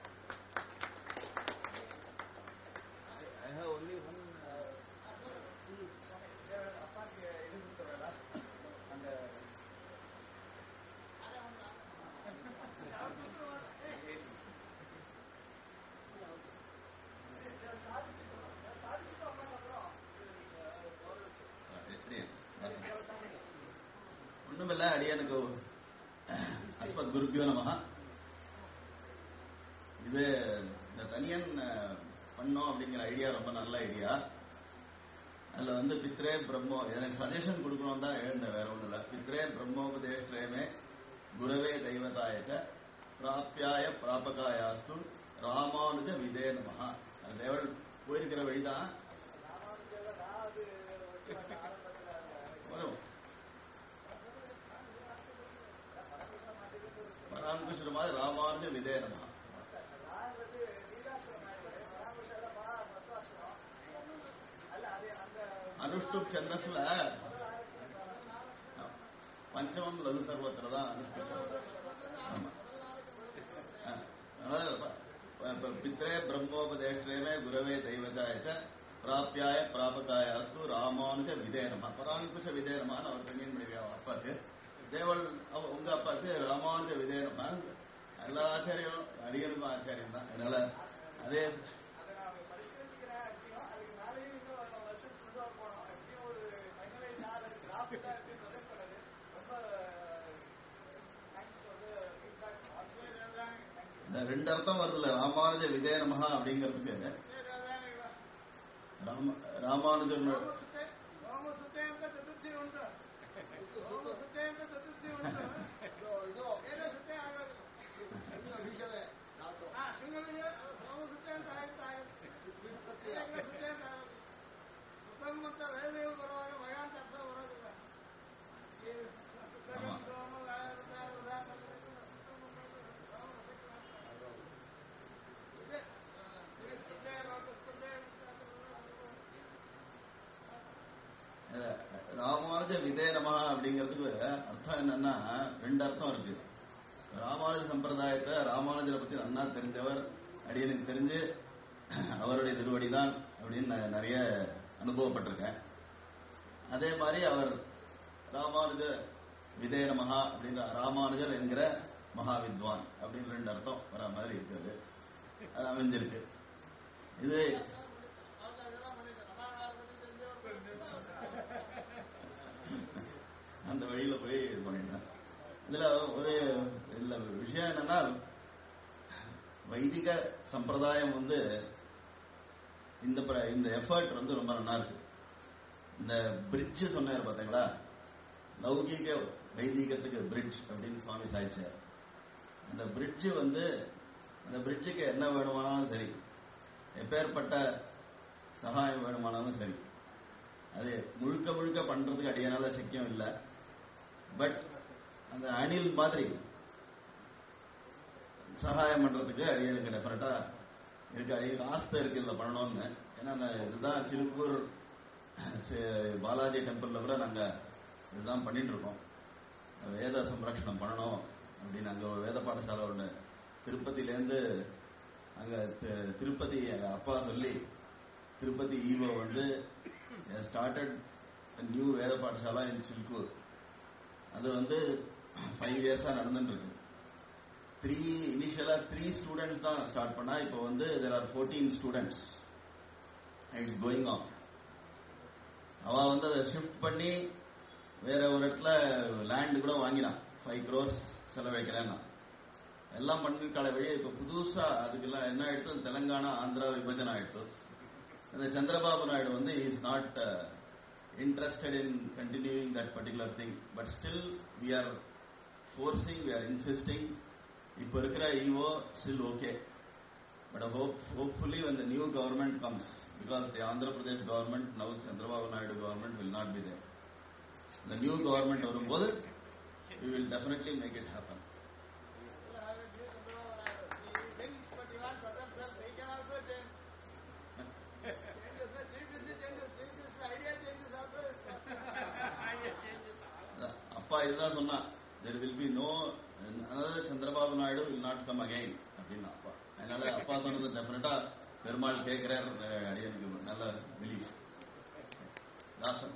I have only one. ஒண்ணுமில்ல, அடியனுக்கு அஸ்மத் குருபியோ நமஹ. இது இந்த தனியன் பண்ணோம் அப்படிங்கிற idea ரொம்ப நல்ல ஐடியா. அதுல பித்ரே பிரம்மோ, எனக்கு சஜஷன் கொடுக்கணும் தான் எழுந்த, வேற ஒண்ணு இல்ல. பித்ரே பிரம்மோபதேஷ்டேமே குரவே தெய்வதாயச்ச பிராப்தியாய பிராபகாயாஸ்து ராமானுஜ விதே நமஹ. அது தேவள் போயிருக்கிற வழிதான் வரும். மாதிரி ராமானுஜ விதேனமா. அனுஷ்டுப் சந்தஸ்ல பஞ்சமம் லகு சர்வத்துல தான் அனுஷ்டுப். ஆமா, பித்ரே பிரம்மோபதேஷ்டேன குரவே தெய்வஜாயச்ச பிராப்தியாய பிராபகாய அஸ்து ராமானுஜ விதேனமா. பராங்குஷ விதேனமான்னு அவர் தனியன் முடியா அப்பாக்கு. தேவல் உங்க அப்பாவுக்கு ராமானுஜ விதேனமா. எல்லா ஆச்சாரியும் அடியனுக்கும் ஆச்சாரியம் தான். அதனால அதே இந்த ரெண்டு அர்த்தம் வருதுல்ல ராமானுஜ விதேனமஹா அப்படிங்கிறதுக்கு. ராமானுஜர் ராமானுஜ விதேனமா அப்படிங்கிறதுக்கு அர்த்தம் என்னன்னா ரெண்டு அர்த்தம் இருக்கு. ராமானுஜ சம்பிரதாயத்தை ராமானுஜரை பத்தி நன்னா தெரிஞ்சவர், அடியனுக்கு தெரிஞ்சு அவருடைய திருவடிதான் அப்படின்னு நிறைய அனுபவப்பட்டிருக்கேன். அதே மாதிரி அவர் ராமானுஜ விதேனமஹா அப்படின்ற ராமானுஜர் என்கிற மகாவித்வான் அப்படின்னு ரெண்டு அர்த்தம் வர மாதிரி இருக்குது. அது அமைஞ்சிருக்கு. இது அந்த வழியில போய் இது பண்ணிட்டேன். இதுல ஒரு இல்ல விஷயம் என்னன்னா, வைதிக சம்பிரதாயம் இந்த எஃபர்ட் ரொம்ப நல்லா இருக்கு. இந்த பிரிட்ஜ் சொன்னார் பாத்தீங்களா, லௌகிக வைதிகத்துக்கு பிரிட்ஜ் அப்படின்னு சுவாமி சாய்ச்சார். அந்த பிரிட்ஜ் அந்த பிரிட்ஜுக்கு என்ன வேணுமானாலும் சரி, எப்பேற்பட்ட சகாயம் வேணுமானாலும் சரி, அது முழுக்க முழுக்க பண்றதுக்கு அடியனால சக்கியம் இல்லை. பட் அந்த அணில் மாதிரி சகாயம் பண்றதுக்கு அடியனுக்கு டெஃபரெண்டா இருக்கு. அடியனுக்கு ஆஸ்தை இருக்கு இதுல பண்ணணும்னு. ஏன்னா இதுதான் சிலுக்கூர் பாலாஜி டெம்பிள்ல கூட நாங்க இதுதான் பண்ணிட்டு இருக்கோம். வேத சம்ரட்சணம் பண்ணணும் அப்படின்னு அங்க ஒரு வேத பாடசாலை ஒண்ணு திருப்பதியிலேருந்து அங்க திருப்பதி அப்பா சொல்லி திருப்பதி ஈவோ ஸ்டார்டட் நியூ வேத பாடசாலா இன் சில்கூர். அது 5 இயர்ஸா நடந்துட்டு இருக்கு. இனிஷியலா 3 ஸ்டூடெண்ட்ஸ் தான் ஸ்டார்ட் பண்ணா, இப்போ there are 14 students. It's going on. அவ அதை ஷிஃப்ட் பண்ணி வேற ஒரு இடத்துல லேண்ட் கூட வாங்கினான். 5 crores செலவழிக்கிறேன்னா எல்லாம் பண்ணிருக்காள வெளியே. இப்ப புதுசா அதுக்கெல்லாம் என்ன ஆயிடுத்து, தெலங்கானா ஆந்திரா விபஜனம் ஆயிடுத்து. அந்த Chandrababu Naidu is not interested in continuing that particular thing, but still we are forcing, we are insisting. இப்ப இருக்கிற EO still okay, but hopefully when the new government comes, because the Andhra Pradesh government, now Chandrababu Naidu government will not be there. The new government வரும்போது we will definitely make it happen. அப்பா இதுதான் சொன்னா, there will be no another Chandrababu Naidu will not come again அப்படின்னா அப்பா. அதனால அப்பா சொன்னது டெஃபினட்டா பெருமாள் கேட்கிறார். அடியனுக்கு நல்ல பிலீஃப். தாசன்